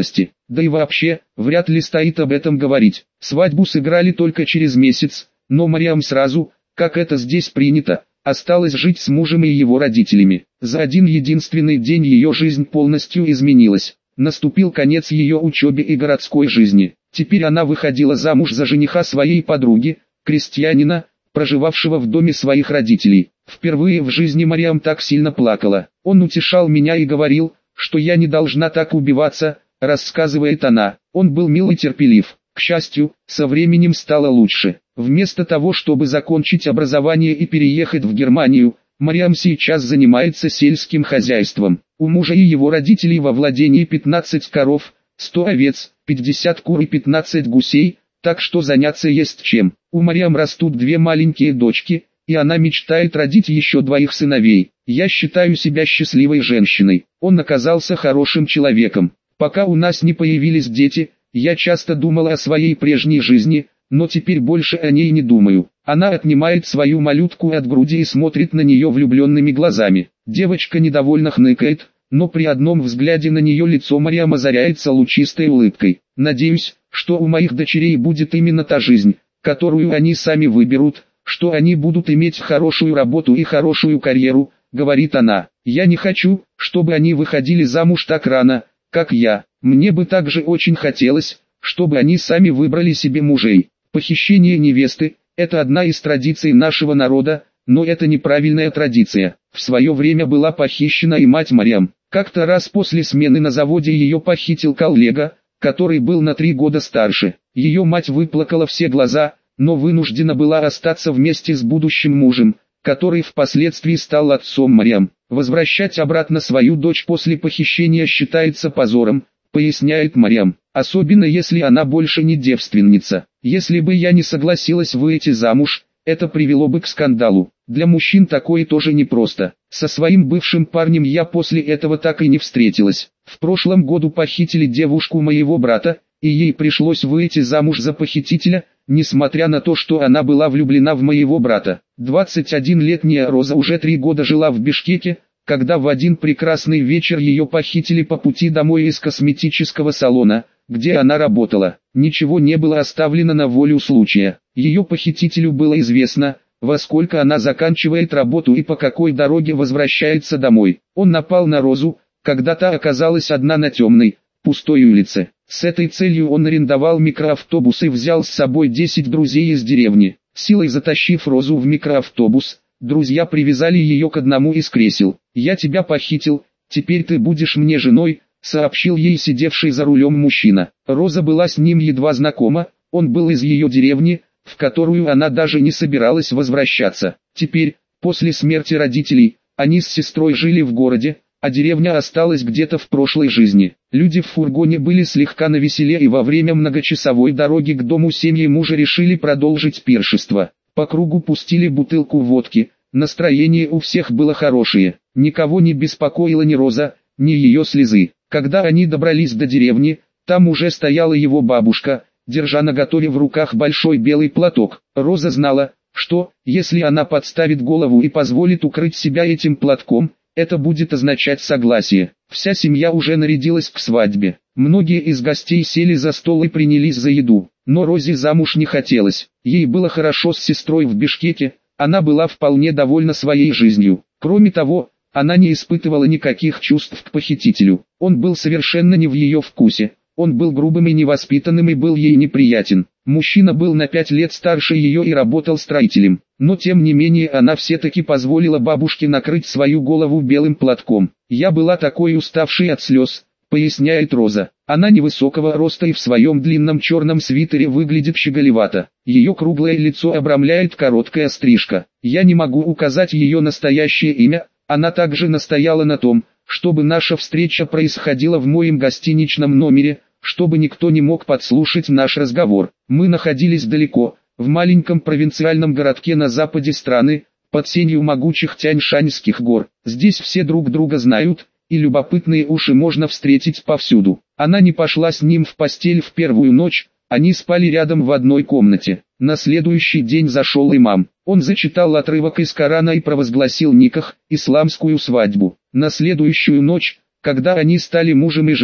да и вообще, вряд ли стоит об этом говорить. Свадьбу сыграли только через месяц, но Мариам сразу, как это здесь принято, осталась жить с мужем и его родителями. За один единственный день ее жизнь полностью изменилась. Наступил конец ее учебе и городской жизни. Теперь она выходила замуж за жениха своей подруги, крестьянина, проживавшего в доме своих родителей. Впервые в жизни Мариам так сильно плакала. Он утешал меня и говорил, что я не должна так убиваться, рассказывает она. Он был мил и терпелив. К счастью, со временем стало лучше. Вместо того, чтобы закончить образование и переехать в Германию, Мариам сейчас занимается сельским хозяйством. У мужа и его родителей во владении 15 коров, 100 овец, 50 кур и 15 гусей, так что заняться есть чем. У Мариам растут две маленькие дочки, и она мечтает родить еще двоих сыновей. Я считаю себя счастливой женщиной. Он оказался хорошим человеком. Пока у нас не появились дети, я часто думала о своей прежней жизни, но теперь больше о ней не думаю. Она отнимает свою малютку от груди и смотрит на нее влюбленными глазами. Девочка недовольно хныкает, но при одном взгляде на нее лицо Мариам озаряется лучистой улыбкой. Надеюсь, что у моих дочерей будет именно та жизнь, которую они сами выберут, что они будут иметь хорошую работу и хорошую карьеру, говорит она. Я не хочу, чтобы они выходили замуж так рано, как я. Мне бы также очень хотелось, чтобы они сами выбрали себе мужей. Похищение невесты – это одна из традиций нашего народа, но это неправильная традиция. В свое время была похищена и мать Мариам. Как-то раз после смены на заводе ее похитил коллега, который был на 3 года старше. Ее мать выплакала все глаза, но вынуждена была остаться вместе с будущим мужем, который впоследствии стал отцом Мариам. Возвращать обратно свою дочь после похищения считается позором, поясняет Мариам, особенно если она больше не девственница. Если бы я не согласилась выйти замуж, это привело бы к скандалу. Для мужчин такое тоже непросто. Со своим бывшим парнем я после этого так и не встретилась. В прошлом году похитили девушку моего брата, и ей пришлось выйти замуж за похитителя, несмотря на то, что она была влюблена в моего брата. 21-летняя Роза уже 3 года жила в Бишкеке, когда в один прекрасный вечер ее похитили по пути домой из косметического салона, где она работала. Ничего не было оставлено на волю случая. Ее похитителю было известно, во сколько она заканчивает работу и по какой дороге возвращается домой. Он напал на Розу, когда та оказалась одна на темной, пустой улице. С этой целью он арендовал микроавтобус и взял с собой 10 друзей из деревни. Силой затащив Розу в микроавтобус, друзья привязали ее к одному из кресел. «Я тебя похитил, теперь ты будешь мне женой», сообщил ей сидевший за рулем мужчина. Роза была с ним едва знакома, он был из ее деревни, в которую она даже не собиралась возвращаться. Теперь, после смерти родителей, они с сестрой жили в городе, а деревня осталась где-то в прошлой жизни. Люди в фургоне были слегка навеселе, и во время многочасовой дороги к дому семьи мужа решили продолжить пиршество. По кругу пустили бутылку водки, настроение у всех было хорошее. Никого не беспокоила ни Роза, ни ее слезы. Когда они добрались до деревни, там уже стояла его бабушка, держа наготове в руках большой белый платок. Роза знала, что, если она подставит голову и позволит укрыть себя этим платком, это будет означать согласие. Вся семья уже нарядилась к свадьбе. Многие из гостей сели за стол и принялись за еду. Но Розе замуж не хотелось. Ей было хорошо с сестрой в Бишкеке, она была вполне довольна своей жизнью. Кроме того, она не испытывала никаких чувств к похитителю. Он был совершенно не в ее вкусе. Он был грубым и невоспитанным и был ей неприятен. Мужчина был на 5 лет старше ее и работал строителем. Но тем не менее она все-таки позволила бабушке накрыть свою голову белым платком. «Я была такой уставшей от слез», поясняет Роза. Она невысокого роста и в своем длинном черном свитере выглядит щеголевато. Ее круглое лицо обрамляет короткая стрижка. Я не могу указать ее настоящее имя. Она также настояла на том, чтобы наша встреча происходила в моем гостиничном номере, чтобы никто не мог подслушать наш разговор. Мы находились далеко, в маленьком провинциальном городке на западе страны, под сенью могучих Тяньшаньских гор. Здесь все друг друга знают, и любопытные уши можно встретить повсюду. Она не пошла с ним в постель в первую ночь, они спали рядом в одной комнате. На следующий день зашел имам. Он зачитал отрывок из Корана и провозгласил никах, исламскую свадьбу. На следующую ночь, когда они стали мужем и женой,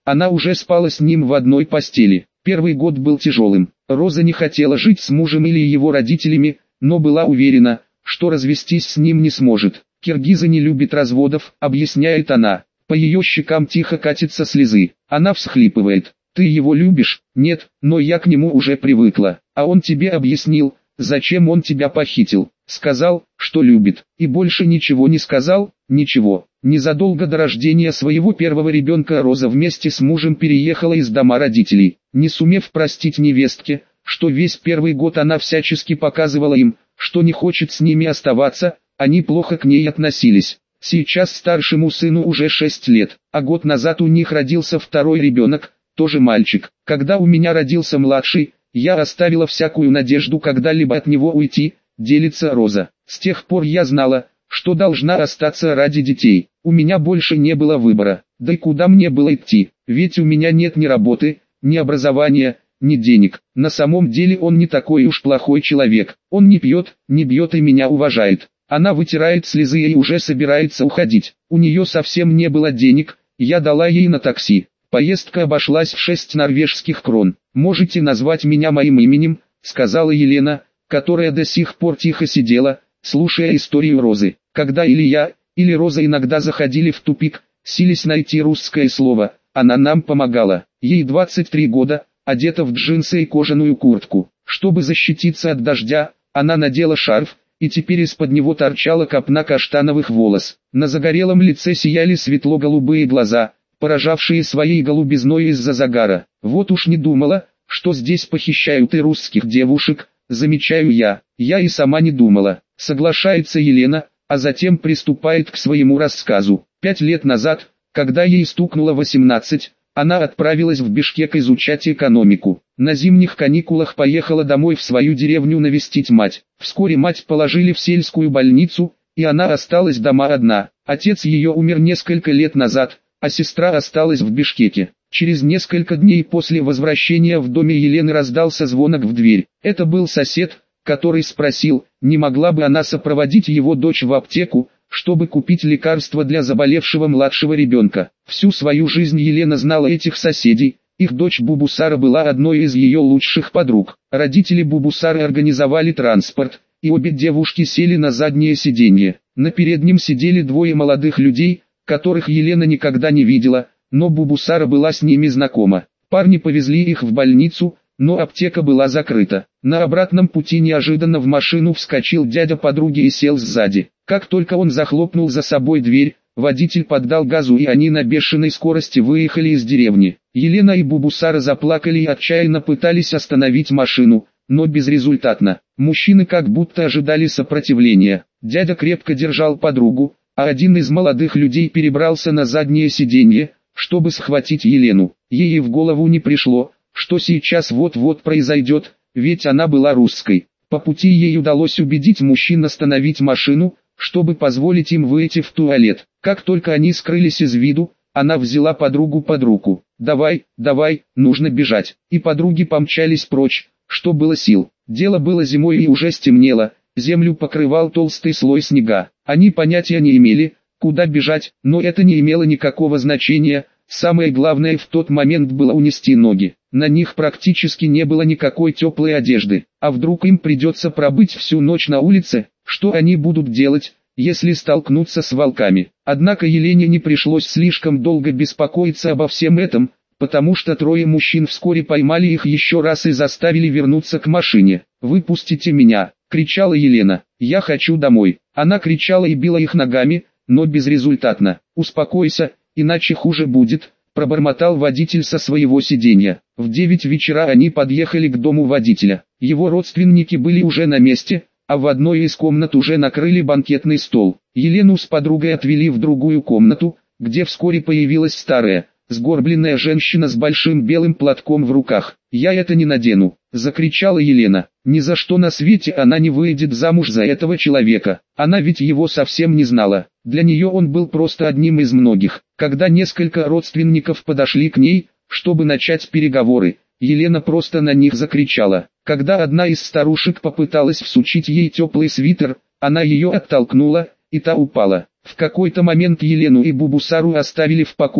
Она уже спала с ним в одной постели. Первый год был тяжелым. Роза не хотела жить с мужем или его родителями, но была уверена, что развестись с ним не сможет. «Киргизы не любят разводов», объясняет она. По ее щекам тихо катятся слезы. Она всхлипывает. «Ты его любишь?» «Нет, но я к нему уже привыкла. А он тебе объяснил, зачем он тебя похитил?» «Сказал, что любит. И больше ничего не сказал?» «Ничего». Незадолго до рождения своего первого ребенка Роза вместе с мужем переехала из дома родителей. Не сумев простить невестке, что весь первый год она всячески показывала им, что не хочет с ними оставаться, они плохо к ней относились. Сейчас старшему сыну уже 6 лет, а год назад у них родился второй ребенок, тоже мальчик. Когда у меня родился младший, я оставила всякую надежду когда-либо от него уйти, делится Роза. С тех пор я знала, что должна остаться ради детей. У меня больше не было выбора. Да и куда мне было идти? Ведь у меня нет ни работы, ни образования, ни денег. На самом деле он не такой уж плохой человек. Он не пьет, не бьет и меня уважает. Она вытирает слезы и уже собирается уходить. У нее совсем не было денег, я дала ей на такси. Поездка обошлась в 6 норвежских крон. «Можете назвать меня моим именем», — сказала Елена, которая до сих пор тихо сидела, слушая историю Розы. Когда или я, или Роза иногда заходили в тупик, сились найти русское слово, она нам помогала. Ей 23 года, одета в джинсы и кожаную куртку. Чтобы защититься от дождя, она надела шарф, и теперь из-под него торчала копна каштановых волос. На загорелом лице сияли светло-голубые глаза, поражавшие своей голубизной из-за загара. «Вот уж не думала, что здесь похищают и русских девушек», замечаю я. «Я и сама не думала», соглашается Елена, а затем приступает к своему рассказу. 5 лет назад, когда ей стукнуло 18, она отправилась в Бишкек изучать экономику. На зимних каникулах поехала домой в свою деревню навестить мать. Вскоре мать положили в сельскую больницу, и она осталась дома одна. Отец ее умер несколько лет назад, а сестра осталась в Бишкеке. Через несколько дней после возвращения в доме Елены раздался звонок в дверь. Это был сосед, который спросил, не могла бы она сопроводить его дочь в аптеку, чтобы купить лекарства для заболевшего младшего ребенка. Всю свою жизнь Елена знала этих соседей, их дочь Бубусара была одной из ее лучших подруг. Родители Бубусары организовали транспорт, и обе девушки сели на заднее сиденье. На переднем сидели двое молодых людей, которых Елена никогда не видела, но Бубусара была с ними знакома. Парни повезли их в больницу, но аптека была закрыта. На обратном пути неожиданно в машину вскочил дядя подруги и сел сзади. Как только он захлопнул за собой дверь, водитель поддал газу и они на бешеной скорости выехали из деревни. Елена и Бубусара заплакали и отчаянно пытались остановить машину, но безрезультатно. Мужчины как будто ожидали сопротивления. Дядя крепко держал подругу, а один из молодых людей перебрался на заднее сиденье, чтобы схватить Елену. Ей и в голову не пришло, что сейчас вот-вот произойдет, ведь она была русской. По пути ей удалось убедить мужчин остановить машину, чтобы позволить им выйти в туалет. Как только они скрылись из виду, она взяла подругу под руку. «Давай, давай, нужно бежать». И подруги помчались прочь, что было сил. Дело было зимой и уже стемнело, землю покрывал толстый слой снега. Они понятия не имели, куда бежать, но это не имело никакого значения. Самое главное в тот момент было унести ноги. На них практически не было никакой теплой одежды. А вдруг им придется пробыть всю ночь на улице? Что они будут делать, если столкнутся с волками? Однако Елене не пришлось слишком долго беспокоиться обо всем этом, потому что трое мужчин вскоре поймали их еще раз и заставили вернуться к машине. «Выпустите меня!» — кричала Елена. «Я хочу домой!» Она кричала и била их ногами, но безрезультатно. «Успокойся, иначе хуже будет», — пробормотал водитель со своего сиденья. В 9 вечера они подъехали к дому водителя. Его родственники были уже на месте, а в одной из комнат уже накрыли банкетный стол. Елену с подругой отвели в другую комнату, где вскоре появилась старая, сгорбленная женщина с большим белым платком в руках. «Я это не надену», — закричала Елена. Ни за что на свете она не выйдет замуж за этого человека. Она ведь его совсем не знала. Для нее он был просто одним из многих. Когда несколько родственников подошли к ней, чтобы начать переговоры, Елена просто на них закричала. Когда одна из старушек попыталась всучить ей теплый свитер, она ее оттолкнула, и та упала. В какой-то момент Елену и Бубусару оставили в покое,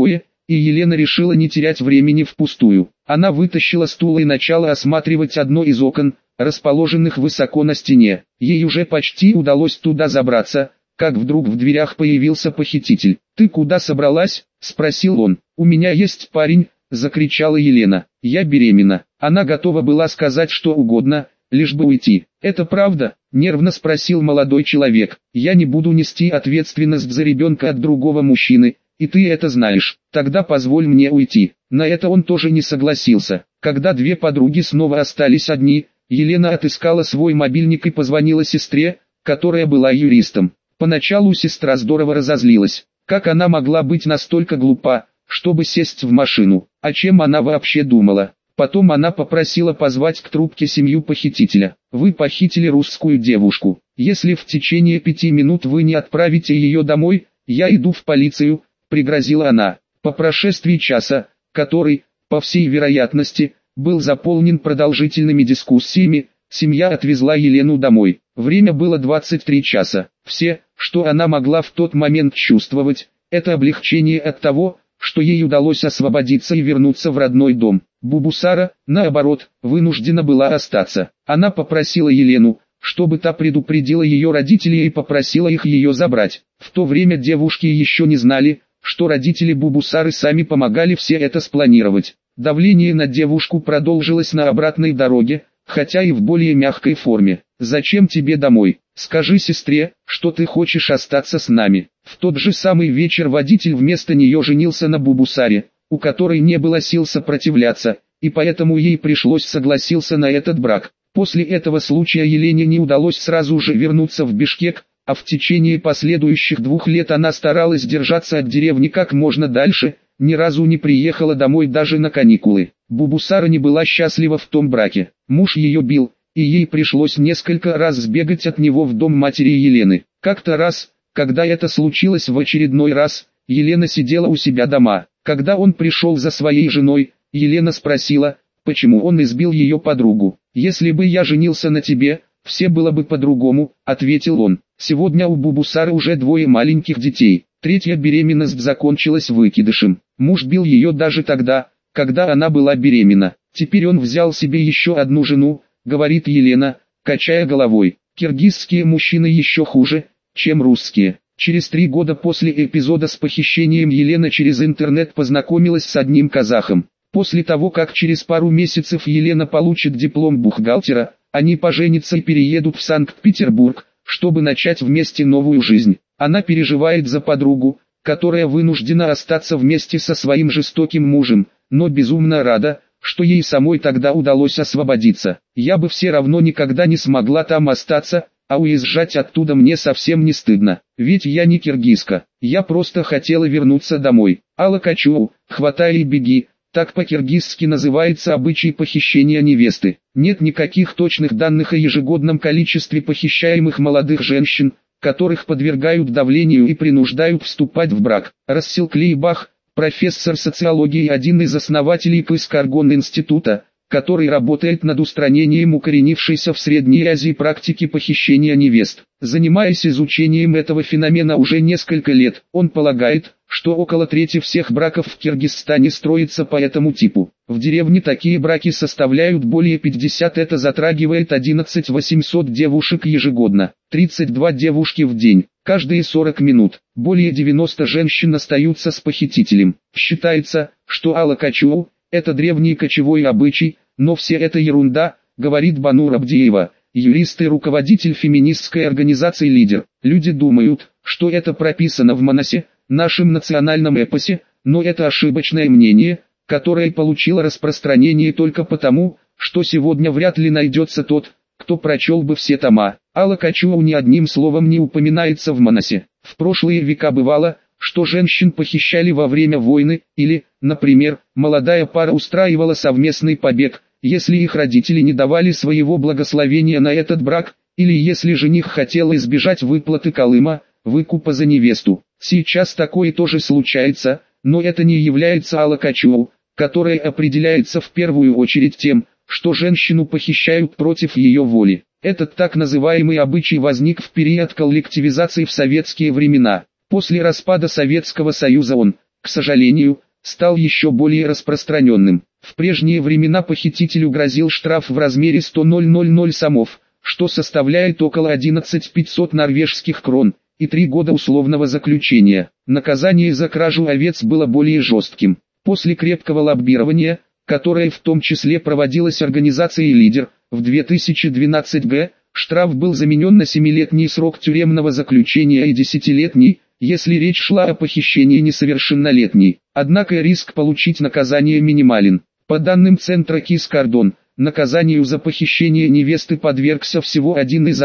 и Елена решила не терять времени впустую. Она вытащила стул и начала осматривать одно из окон, расположенных высоко на стене. Ей уже почти удалось туда забраться, как вдруг в дверях появился похититель. «Ты куда собралась?» – спросил он. «У меня есть парень», – закричала Елена. «Я беременна». Она готова была сказать что угодно, лишь бы уйти. «Это правда?» – нервно спросил молодой человек. «Я не буду нести ответственность за ребенка от другого мужчины, и ты это знаешь. Тогда позволь мне уйти». На это он тоже не согласился. Когда две подруги снова остались одни, Елена отыскала свой мобильник и позвонила сестре, которая была юристом. Поначалу сестра здорово разозлилась. Как она могла быть настолько глупа, чтобы сесть в машину? О чем она вообще думала? Потом она попросила позвать к трубке семью похитителя. «Вы похитили русскую девушку. Если в течение 5 минут вы не отправите ее домой, я иду в полицию», — пригрозила она. По прошествии часа, который, по всей вероятности, был заполнен продолжительными дискуссиями, семья отвезла Елену домой. Время было 23 часа. Все, что она могла в тот момент чувствовать, это облегчение от того, что ей удалось освободиться и вернуться в родной дом. Бубусара, наоборот, вынуждена была остаться. Она попросила Елену, чтобы та предупредила ее родителей и попросила их ее забрать. В то время девушки еще не знали, что родители Бубусары сами помогали все это спланировать. Давление на девушку продолжилось на обратной дороге, хотя и в более мягкой форме. «Зачем тебе домой? Скажи сестре, что ты хочешь остаться с нами». В тот же самый вечер водитель вместо нее женился на Бубусаре, у которой не было сил сопротивляться, и поэтому ей пришлось согласиться на этот брак. После этого случая Елене не удалось сразу же вернуться в Бишкек, а в течение последующих 2 лет она старалась держаться от деревни как можно дальше, ни разу не приехала домой даже на каникулы. Бубусара не была счастлива в том браке. Муж ее бил, и ей пришлось несколько раз сбегать от него в дом матери Елены. Как-то раз, когда это случилось в очередной раз, Елена сидела у себя дома. Когда он пришел за своей женой, Елена спросила, почему он избил ее подругу. «Если бы я женился на тебе, все было бы по-другому», — ответил он. Сегодня у Бубусары уже 2 маленьких детей. 3-я беременность закончилась выкидышем. Муж бил ее даже тогда, когда она была беременна. Теперь он взял себе еще одну жену, говорит Елена, качая головой. Киргизские мужчины еще хуже, чем русские. Через 3 года после эпизода с похищением Елена через интернет познакомилась с одним казахом. После того, как через пару месяцев Елена получит диплом бухгалтера, они поженятся и переедут в Санкт-Петербург, чтобы начать вместе новую жизнь. Она переживает за подругу, которая вынуждена остаться вместе со своим жестоким мужем, но безумно рада, что ей самой тогда удалось освободиться. «Я бы все равно никогда не смогла там остаться, а уезжать оттуда мне совсем не стыдно, ведь я не киргизка, я просто хотела вернуться домой». Алла Качуу, «Хватай и беги», так по-киргизски называется обычай похищения невесты. Нет никаких точных данных о ежегодном количестве похищаемых молодых женщин, которых подвергают давлению и принуждают вступать в брак. Рассел Клейбах, профессор социологии и один из основателей Кыскаргон-института, который работает над устранением укоренившейся в Средней Азии практики похищения невест. Занимаясь изучением этого феномена уже несколько лет, он полагает, что около трети всех браков в Киргизстане строится по этому типу. В деревне такие браки составляют более 50, это затрагивает 11 800 девушек ежегодно, 32 девушки в день, каждые 40 минут. Более 90 женщин остаются с похитителем. Считается, что Алла Качуу – это древний кочевой обычай, но все это ерунда, говорит Банур Абдиева, юрист и руководитель феминистской организации «Лидер». Люди думают, что это прописано в Манасе, нашем национальном эпосе, но это ошибочное мнение, которое получило распространение только потому, что сегодня вряд ли найдется тот, кто прочел бы все тома. Алла Качуу ни одним словом не упоминается в Манасе. В прошлые века бывало, что женщин похищали во время войны, или, например, молодая пара устраивала совместный побег, если их родители не давали своего благословения на этот брак, или если жених хотел избежать выплаты калыма, выкупа за невесту. Сейчас такое тоже случается, но это не является Алла Качуу, которая определяется в первую очередь тем, что женщину похищают против ее воли. Этот так называемый обычай возник в период коллективизации в советские времена. После распада Советского Союза он, к сожалению, стал еще более распространенным. В прежние времена похитителю грозил штраф в размере 100 000 сомов, что составляет около 11 500 норвежских крон, и 3 года условного заключения. Наказание за кражу овец было более жестким. После крепкого лоббирования, которое в том числе проводилось организацией «Лидер», в 2012 г. штраф был заменен на 7-летний срок тюремного заключения и 10-летний, если речь шла о похищении несовершеннолетней. Однако риск получить наказание минимален. По данным Центра Кис-Кордон, наказанию за похищение невесты подвергся всего 1 из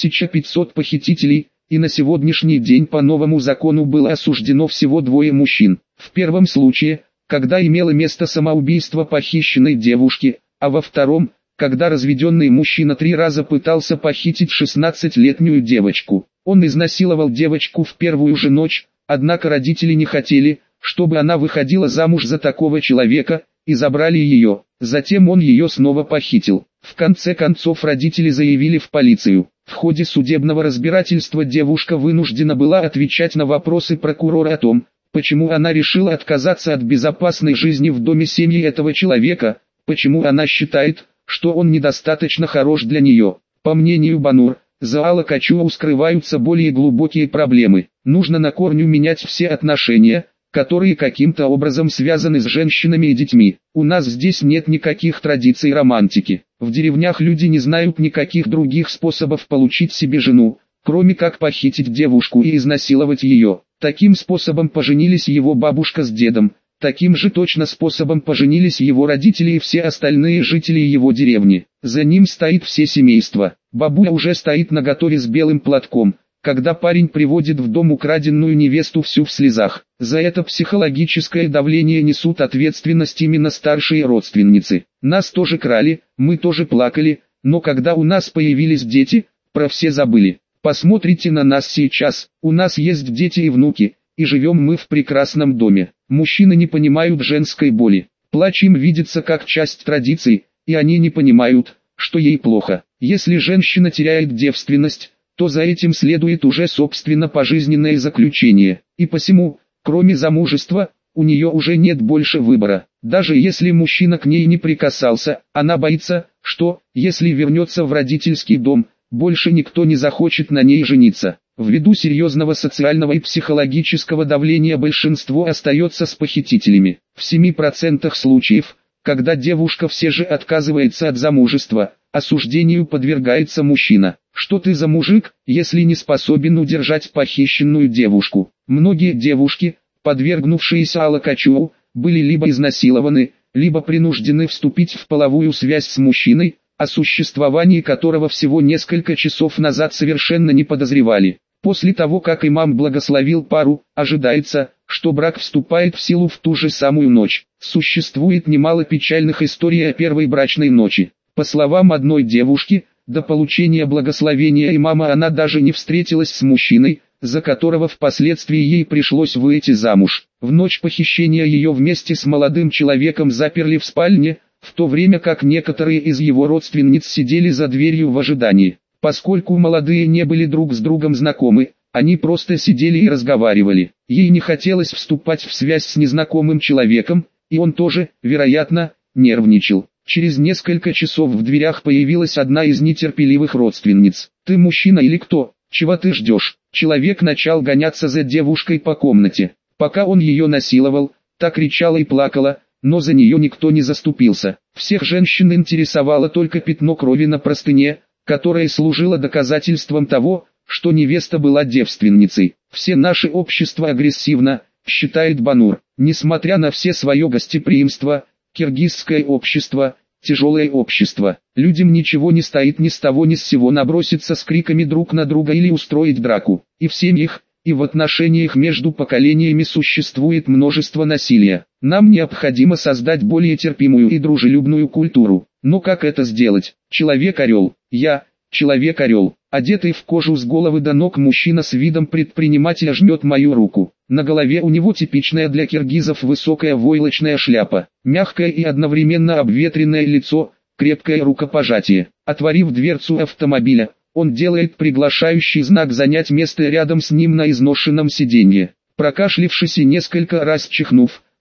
1500 похитителей, и на сегодняшний день по новому закону было осуждено всего 2 мужчин. В первом случае, когда имело место самоубийство похищенной девушки, а во втором, когда разведенный мужчина 3 раза пытался похитить 16-летнюю девочку. Он изнасиловал девочку в первую же ночь, однако родители не хотели, чтобы она выходила замуж за такого человека, и забрали ее. Затем он ее снова похитил. В конце концов родители заявили в полицию. В ходе судебного разбирательства девушка вынуждена была отвечать на вопросы прокурора о том, почему она решила отказаться от безопасной жизни в доме семьи этого человека, почему она считает, что он недостаточно хорош для нее. По мнению Банур, за Алла Качуау скрываются более глубокие проблемы. Нужно на корню менять все отношения, которые каким-то образом связаны с женщинами и детьми. У нас здесь нет никаких традиций романтики. В деревнях люди не знают никаких других способов получить себе жену, кроме как похитить девушку и изнасиловать ее. Таким способом поженились его бабушка с дедом. Таким же точно способом поженились его родители и все остальные жители его деревни. За ним стоит все семейство. Бабуля уже стоит наготове с белым платком, когда парень приводит в дом украденную невесту всю в слезах. За это психологическое давление несут ответственность именно старшие родственницы. Нас тоже крали, мы тоже плакали, но когда у нас появились дети, про все забыли. Посмотрите на нас сейчас, у нас есть дети и внуки, и живем мы в прекрасном доме. Мужчины не понимают женской боли. Плач им видится как часть традиций, и они не понимают, что ей плохо. Если женщина теряет девственность, то за этим следует уже собственно пожизненное заключение. И посему, кроме замужества, у нее уже нет больше выбора. Даже если мужчина к ней не прикасался, она боится, что, если вернется в родительский дом, больше никто не захочет на ней жениться. Ввиду серьезного социального и психологического давления большинство остается с похитителями. В 7% случаев, когда девушка все же отказывается от замужества, осуждению подвергается мужчина. Что ты за мужик, если не способен удержать похищенную девушку? Многие девушки, подвергнувшиеся Алла Качуау, были либо изнасилованы, либо принуждены вступить в половую связь с мужчиной, о существовании которого всего несколько часов назад совершенно не подозревали. После того, как имам благословил пару, ожидается, что брак вступает в силу в ту же самую ночь. Существует немало печальных историй о первой брачной ночи. По словам одной девушки, до получения благословения имама она даже не встретилась с мужчиной, за которого впоследствии ей пришлось выйти замуж. В ночь похищения ее вместе с молодым человеком заперли в спальне, в то время как некоторые из его родственниц сидели за дверью в ожидании. Поскольку молодые не были друг с другом знакомы, они просто сидели и разговаривали. Ей не хотелось вступать в связь с незнакомым человеком, и он тоже, вероятно, нервничал. Через несколько часов в дверях появилась одна из нетерпеливых родственниц. «Ты мужчина или кто? Чего ты ждешь?» Человек начал гоняться за девушкой по комнате. Пока он ее насиловал, та кричала и плакала, но за нее никто не заступился. Всех женщин интересовало только пятно крови на простыне, которое служило доказательством того, что невеста была девственницей. «Все наше общество агрессивно», считает Банур. Несмотря на все свое гостеприимство, киргизское общество – тяжелое общество. Людям ничего не стоит ни с того ни с сего наброситься с криками друг на друга или устроить драку. И в семьях, и в отношениях между поколениями существует множество насилия. Нам необходимо создать более терпимую и дружелюбную культуру. Но как это сделать? Человек-орел. Я – человек-орел. Одетый в кожу с головы до ног мужчина с видом предпринимателя жмет мою руку. На голове у него типичная для киргизов высокая войлочная шляпа. Мягкое и одновременно обветренное лицо, крепкое рукопожатие. Отворив дверцу автомобиля, он делает приглашающий знак занять место рядом с ним на изношенном сиденье. Прокашлившись и несколько раз чихнув,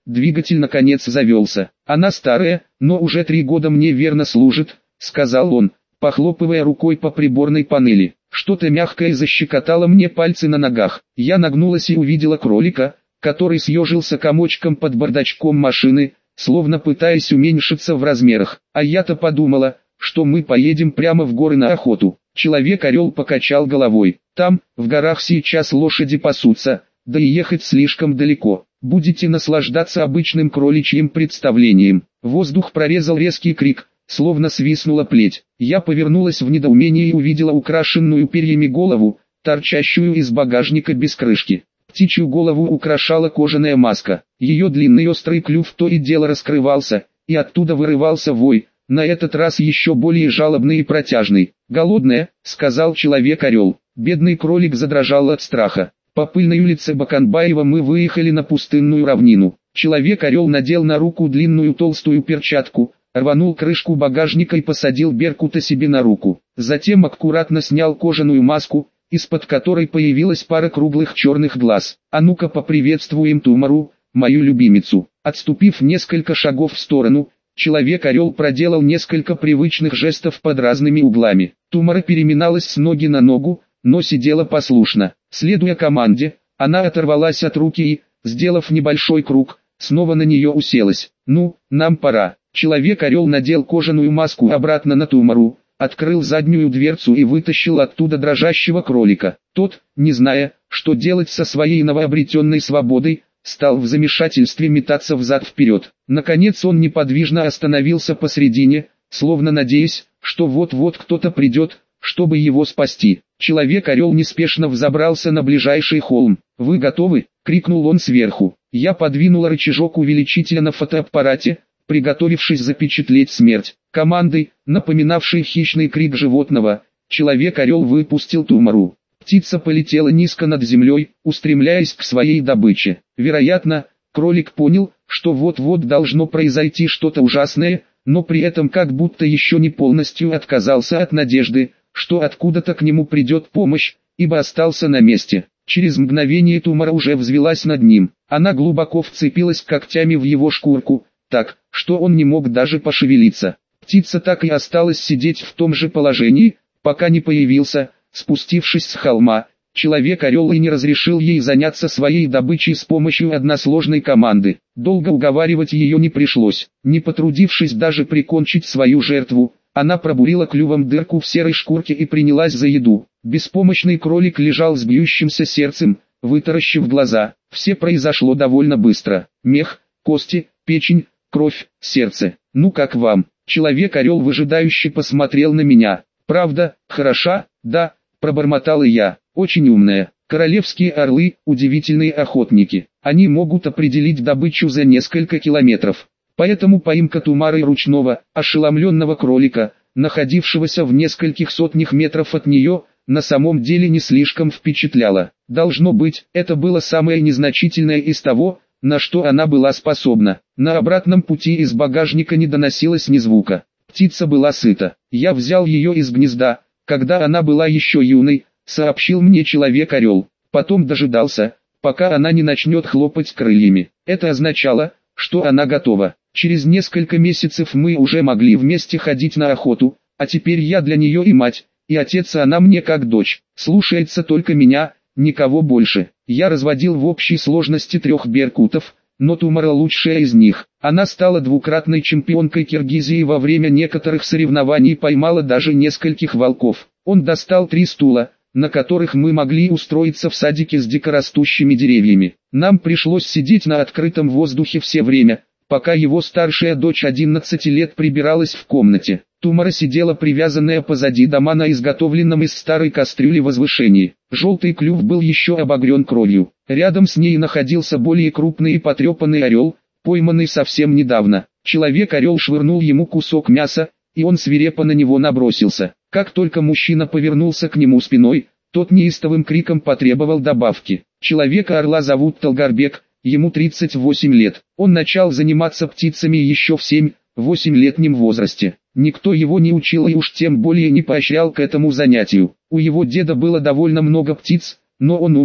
двигатель наконец завелся. Она старая, но уже 3 года мне верно служит, сказал он, похлопывая рукой по приборной панели. Что-то мягкое защекотало мне пальцы на ногах. Я нагнулась и увидела кролика, который съежился комочком под бардачком машины, словно пытаясь уменьшиться в размерах. А я-то подумала, что мы поедем прямо в горы на охоту. Человек-орел покачал головой. Там, в горах сейчас лошади пасутся, да и ехать слишком далеко. Будете наслаждаться обычным кроличьим представлением. Воздух прорезал резкий крик, словно свистнула плеть. Я повернулась в недоумении и увидела украшенную перьями голову, торчащую из багажника без крышки. Птичью голову украшала кожаная маска. Ее длинный острый клюв то и дело раскрывался, и оттуда вырывался вой, на этот раз еще более жалобный и протяжный. «Голодная», — сказал человек-орел. Бедный кролик задрожал от страха. По пыльной улице Баканбаева мы выехали на пустынную равнину. Человек-орел надел на руку длинную толстую перчатку, рванул крышку багажника и посадил беркута себе на руку. Затем аккуратно снял кожаную маску, из-под которой появилась пара круглых черных глаз. «А ну-ка поприветствуем Тумару, мою любимицу». Отступив несколько шагов в сторону, человек-орел проделал несколько привычных жестов под разными углами. Тумара переминалась с ноги на ногу, но сидела послушно. Следуя команде, она оторвалась от руки и, сделав небольшой круг, снова на нее уселась. «Ну, нам пора». Человек-орел надел кожаную маску обратно на Тумару, открыл заднюю дверцу и вытащил оттуда дрожащего кролика. Тот, не зная, что делать со своей новообретенной свободой, стал в замешательстве метаться взад-вперед. Наконец он неподвижно остановился посредине, словно надеясь, что вот-вот кто-то придет, чтобы его спасти. Человек-орел неспешно взобрался на ближайший холм. «Вы готовы?» — крикнул он сверху. Я подвинула рычажок увеличителя на фотоаппарате, приготовившись запечатлеть смерть. Командой, напоминавшей хищный крик животного, человек-орел выпустил Тумару. Птица полетела низко над землей, устремляясь к своей добыче. Вероятно, кролик понял, что вот-вот должно произойти что-то ужасное, но при этом как будто еще не полностью отказался от надежды, что откуда-то к нему придет помощь, ибо остался на месте. Через мгновение Тумара уже взвилась над ним. Она глубоко вцепилась когтями в его шкурку, так, что он не мог даже пошевелиться. Птица так и осталась сидеть в том же положении, пока не появился, спустившись с холма, человек-орел и не разрешил ей заняться своей добычей с помощью односложной команды. Долго уговаривать ее не пришлось. Не потрудившись даже прикончить свою жертву, она пробурила клювом дырку в серой шкурке и принялась за еду. Беспомощный кролик лежал с бьющимся сердцем, вытаращив глаза. Все произошло довольно быстро. Мех, кости, печень, кровь, сердце. «Ну как вам?» Человек-орел выжидающе посмотрел на меня. «Правда, хороша?» «Да», пробормотал и я. «Очень умная». Королевские орлы – удивительные охотники. Они могут определить добычу за несколько километров. Поэтому поимка Тумары ручного, ошеломленного кролика, находившегося в нескольких сотнях метров от нее, на самом деле не слишком впечатляла. Должно быть, это было самое незначительное из того, на что она была способна. На обратном пути из багажника не доносилось ни звука. Птица была сыта. Я взял ее из гнезда, когда она была еще юной, сообщил мне человек-орел. Потом дожидался, пока она не начнет хлопать крыльями. Это означало, что она готова. Через несколько месяцев мы уже могли вместе ходить на охоту, а теперь я для нее и мать, и отец, а она мне как дочь. Слушается только меня, никого больше. Я разводил в общей сложности 3 беркутов, но Тумара лучшая из них. Она стала двукратной чемпионкой Киргизии во время некоторых соревнований и поймала даже нескольких волков. Он достал 3 стула, на которых мы могли устроиться в садике с дикорастущими деревьями. Нам пришлось сидеть на открытом воздухе все время, пока его старшая дочь 11 лет прибиралась в комнате. Тумара сидела привязанная позади дома на изготовленном из старой кастрюли возвышении. Желтый клюв был еще обогрен кровью. Рядом с ней находился более крупный и потрепанный орел, пойманный совсем недавно. Человек-орел швырнул ему кусок мяса, и он свирепо на него набросился. Как только мужчина повернулся к нему спиной, тот неистовым криком потребовал добавки. Человека-орла зовут Талгарбек, ему 38 лет. Он начал заниматься птицами еще в 7-8-летнем возрасте. Никто его не учил и уж тем более не поощрял к этому занятию. У его деда было довольно много птиц, но он умер,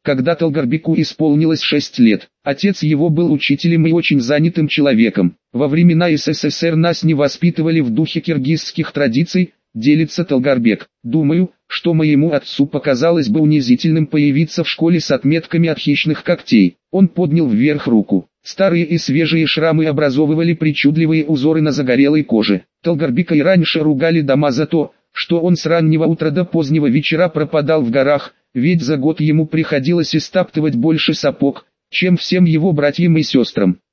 когда Талгарбеку исполнилось 6 лет. Отец его был учителем и очень занятым человеком. Во времена СССР нас не воспитывали в духе киргизских традиций, делится Талгарбек. Думаю, что моему отцу показалось бы унизительным появиться в школе с отметками от хищных когтей. Он поднял вверх руку. Старые и свежие шрамы образовывали причудливые узоры на загорелой коже. Талгарбека и раньше ругали дома за то, что он с раннего утра до позднего вечера пропадал в горах, ведь за год ему приходилось истаптывать больше сапог, чем всем его братьям и сестрам.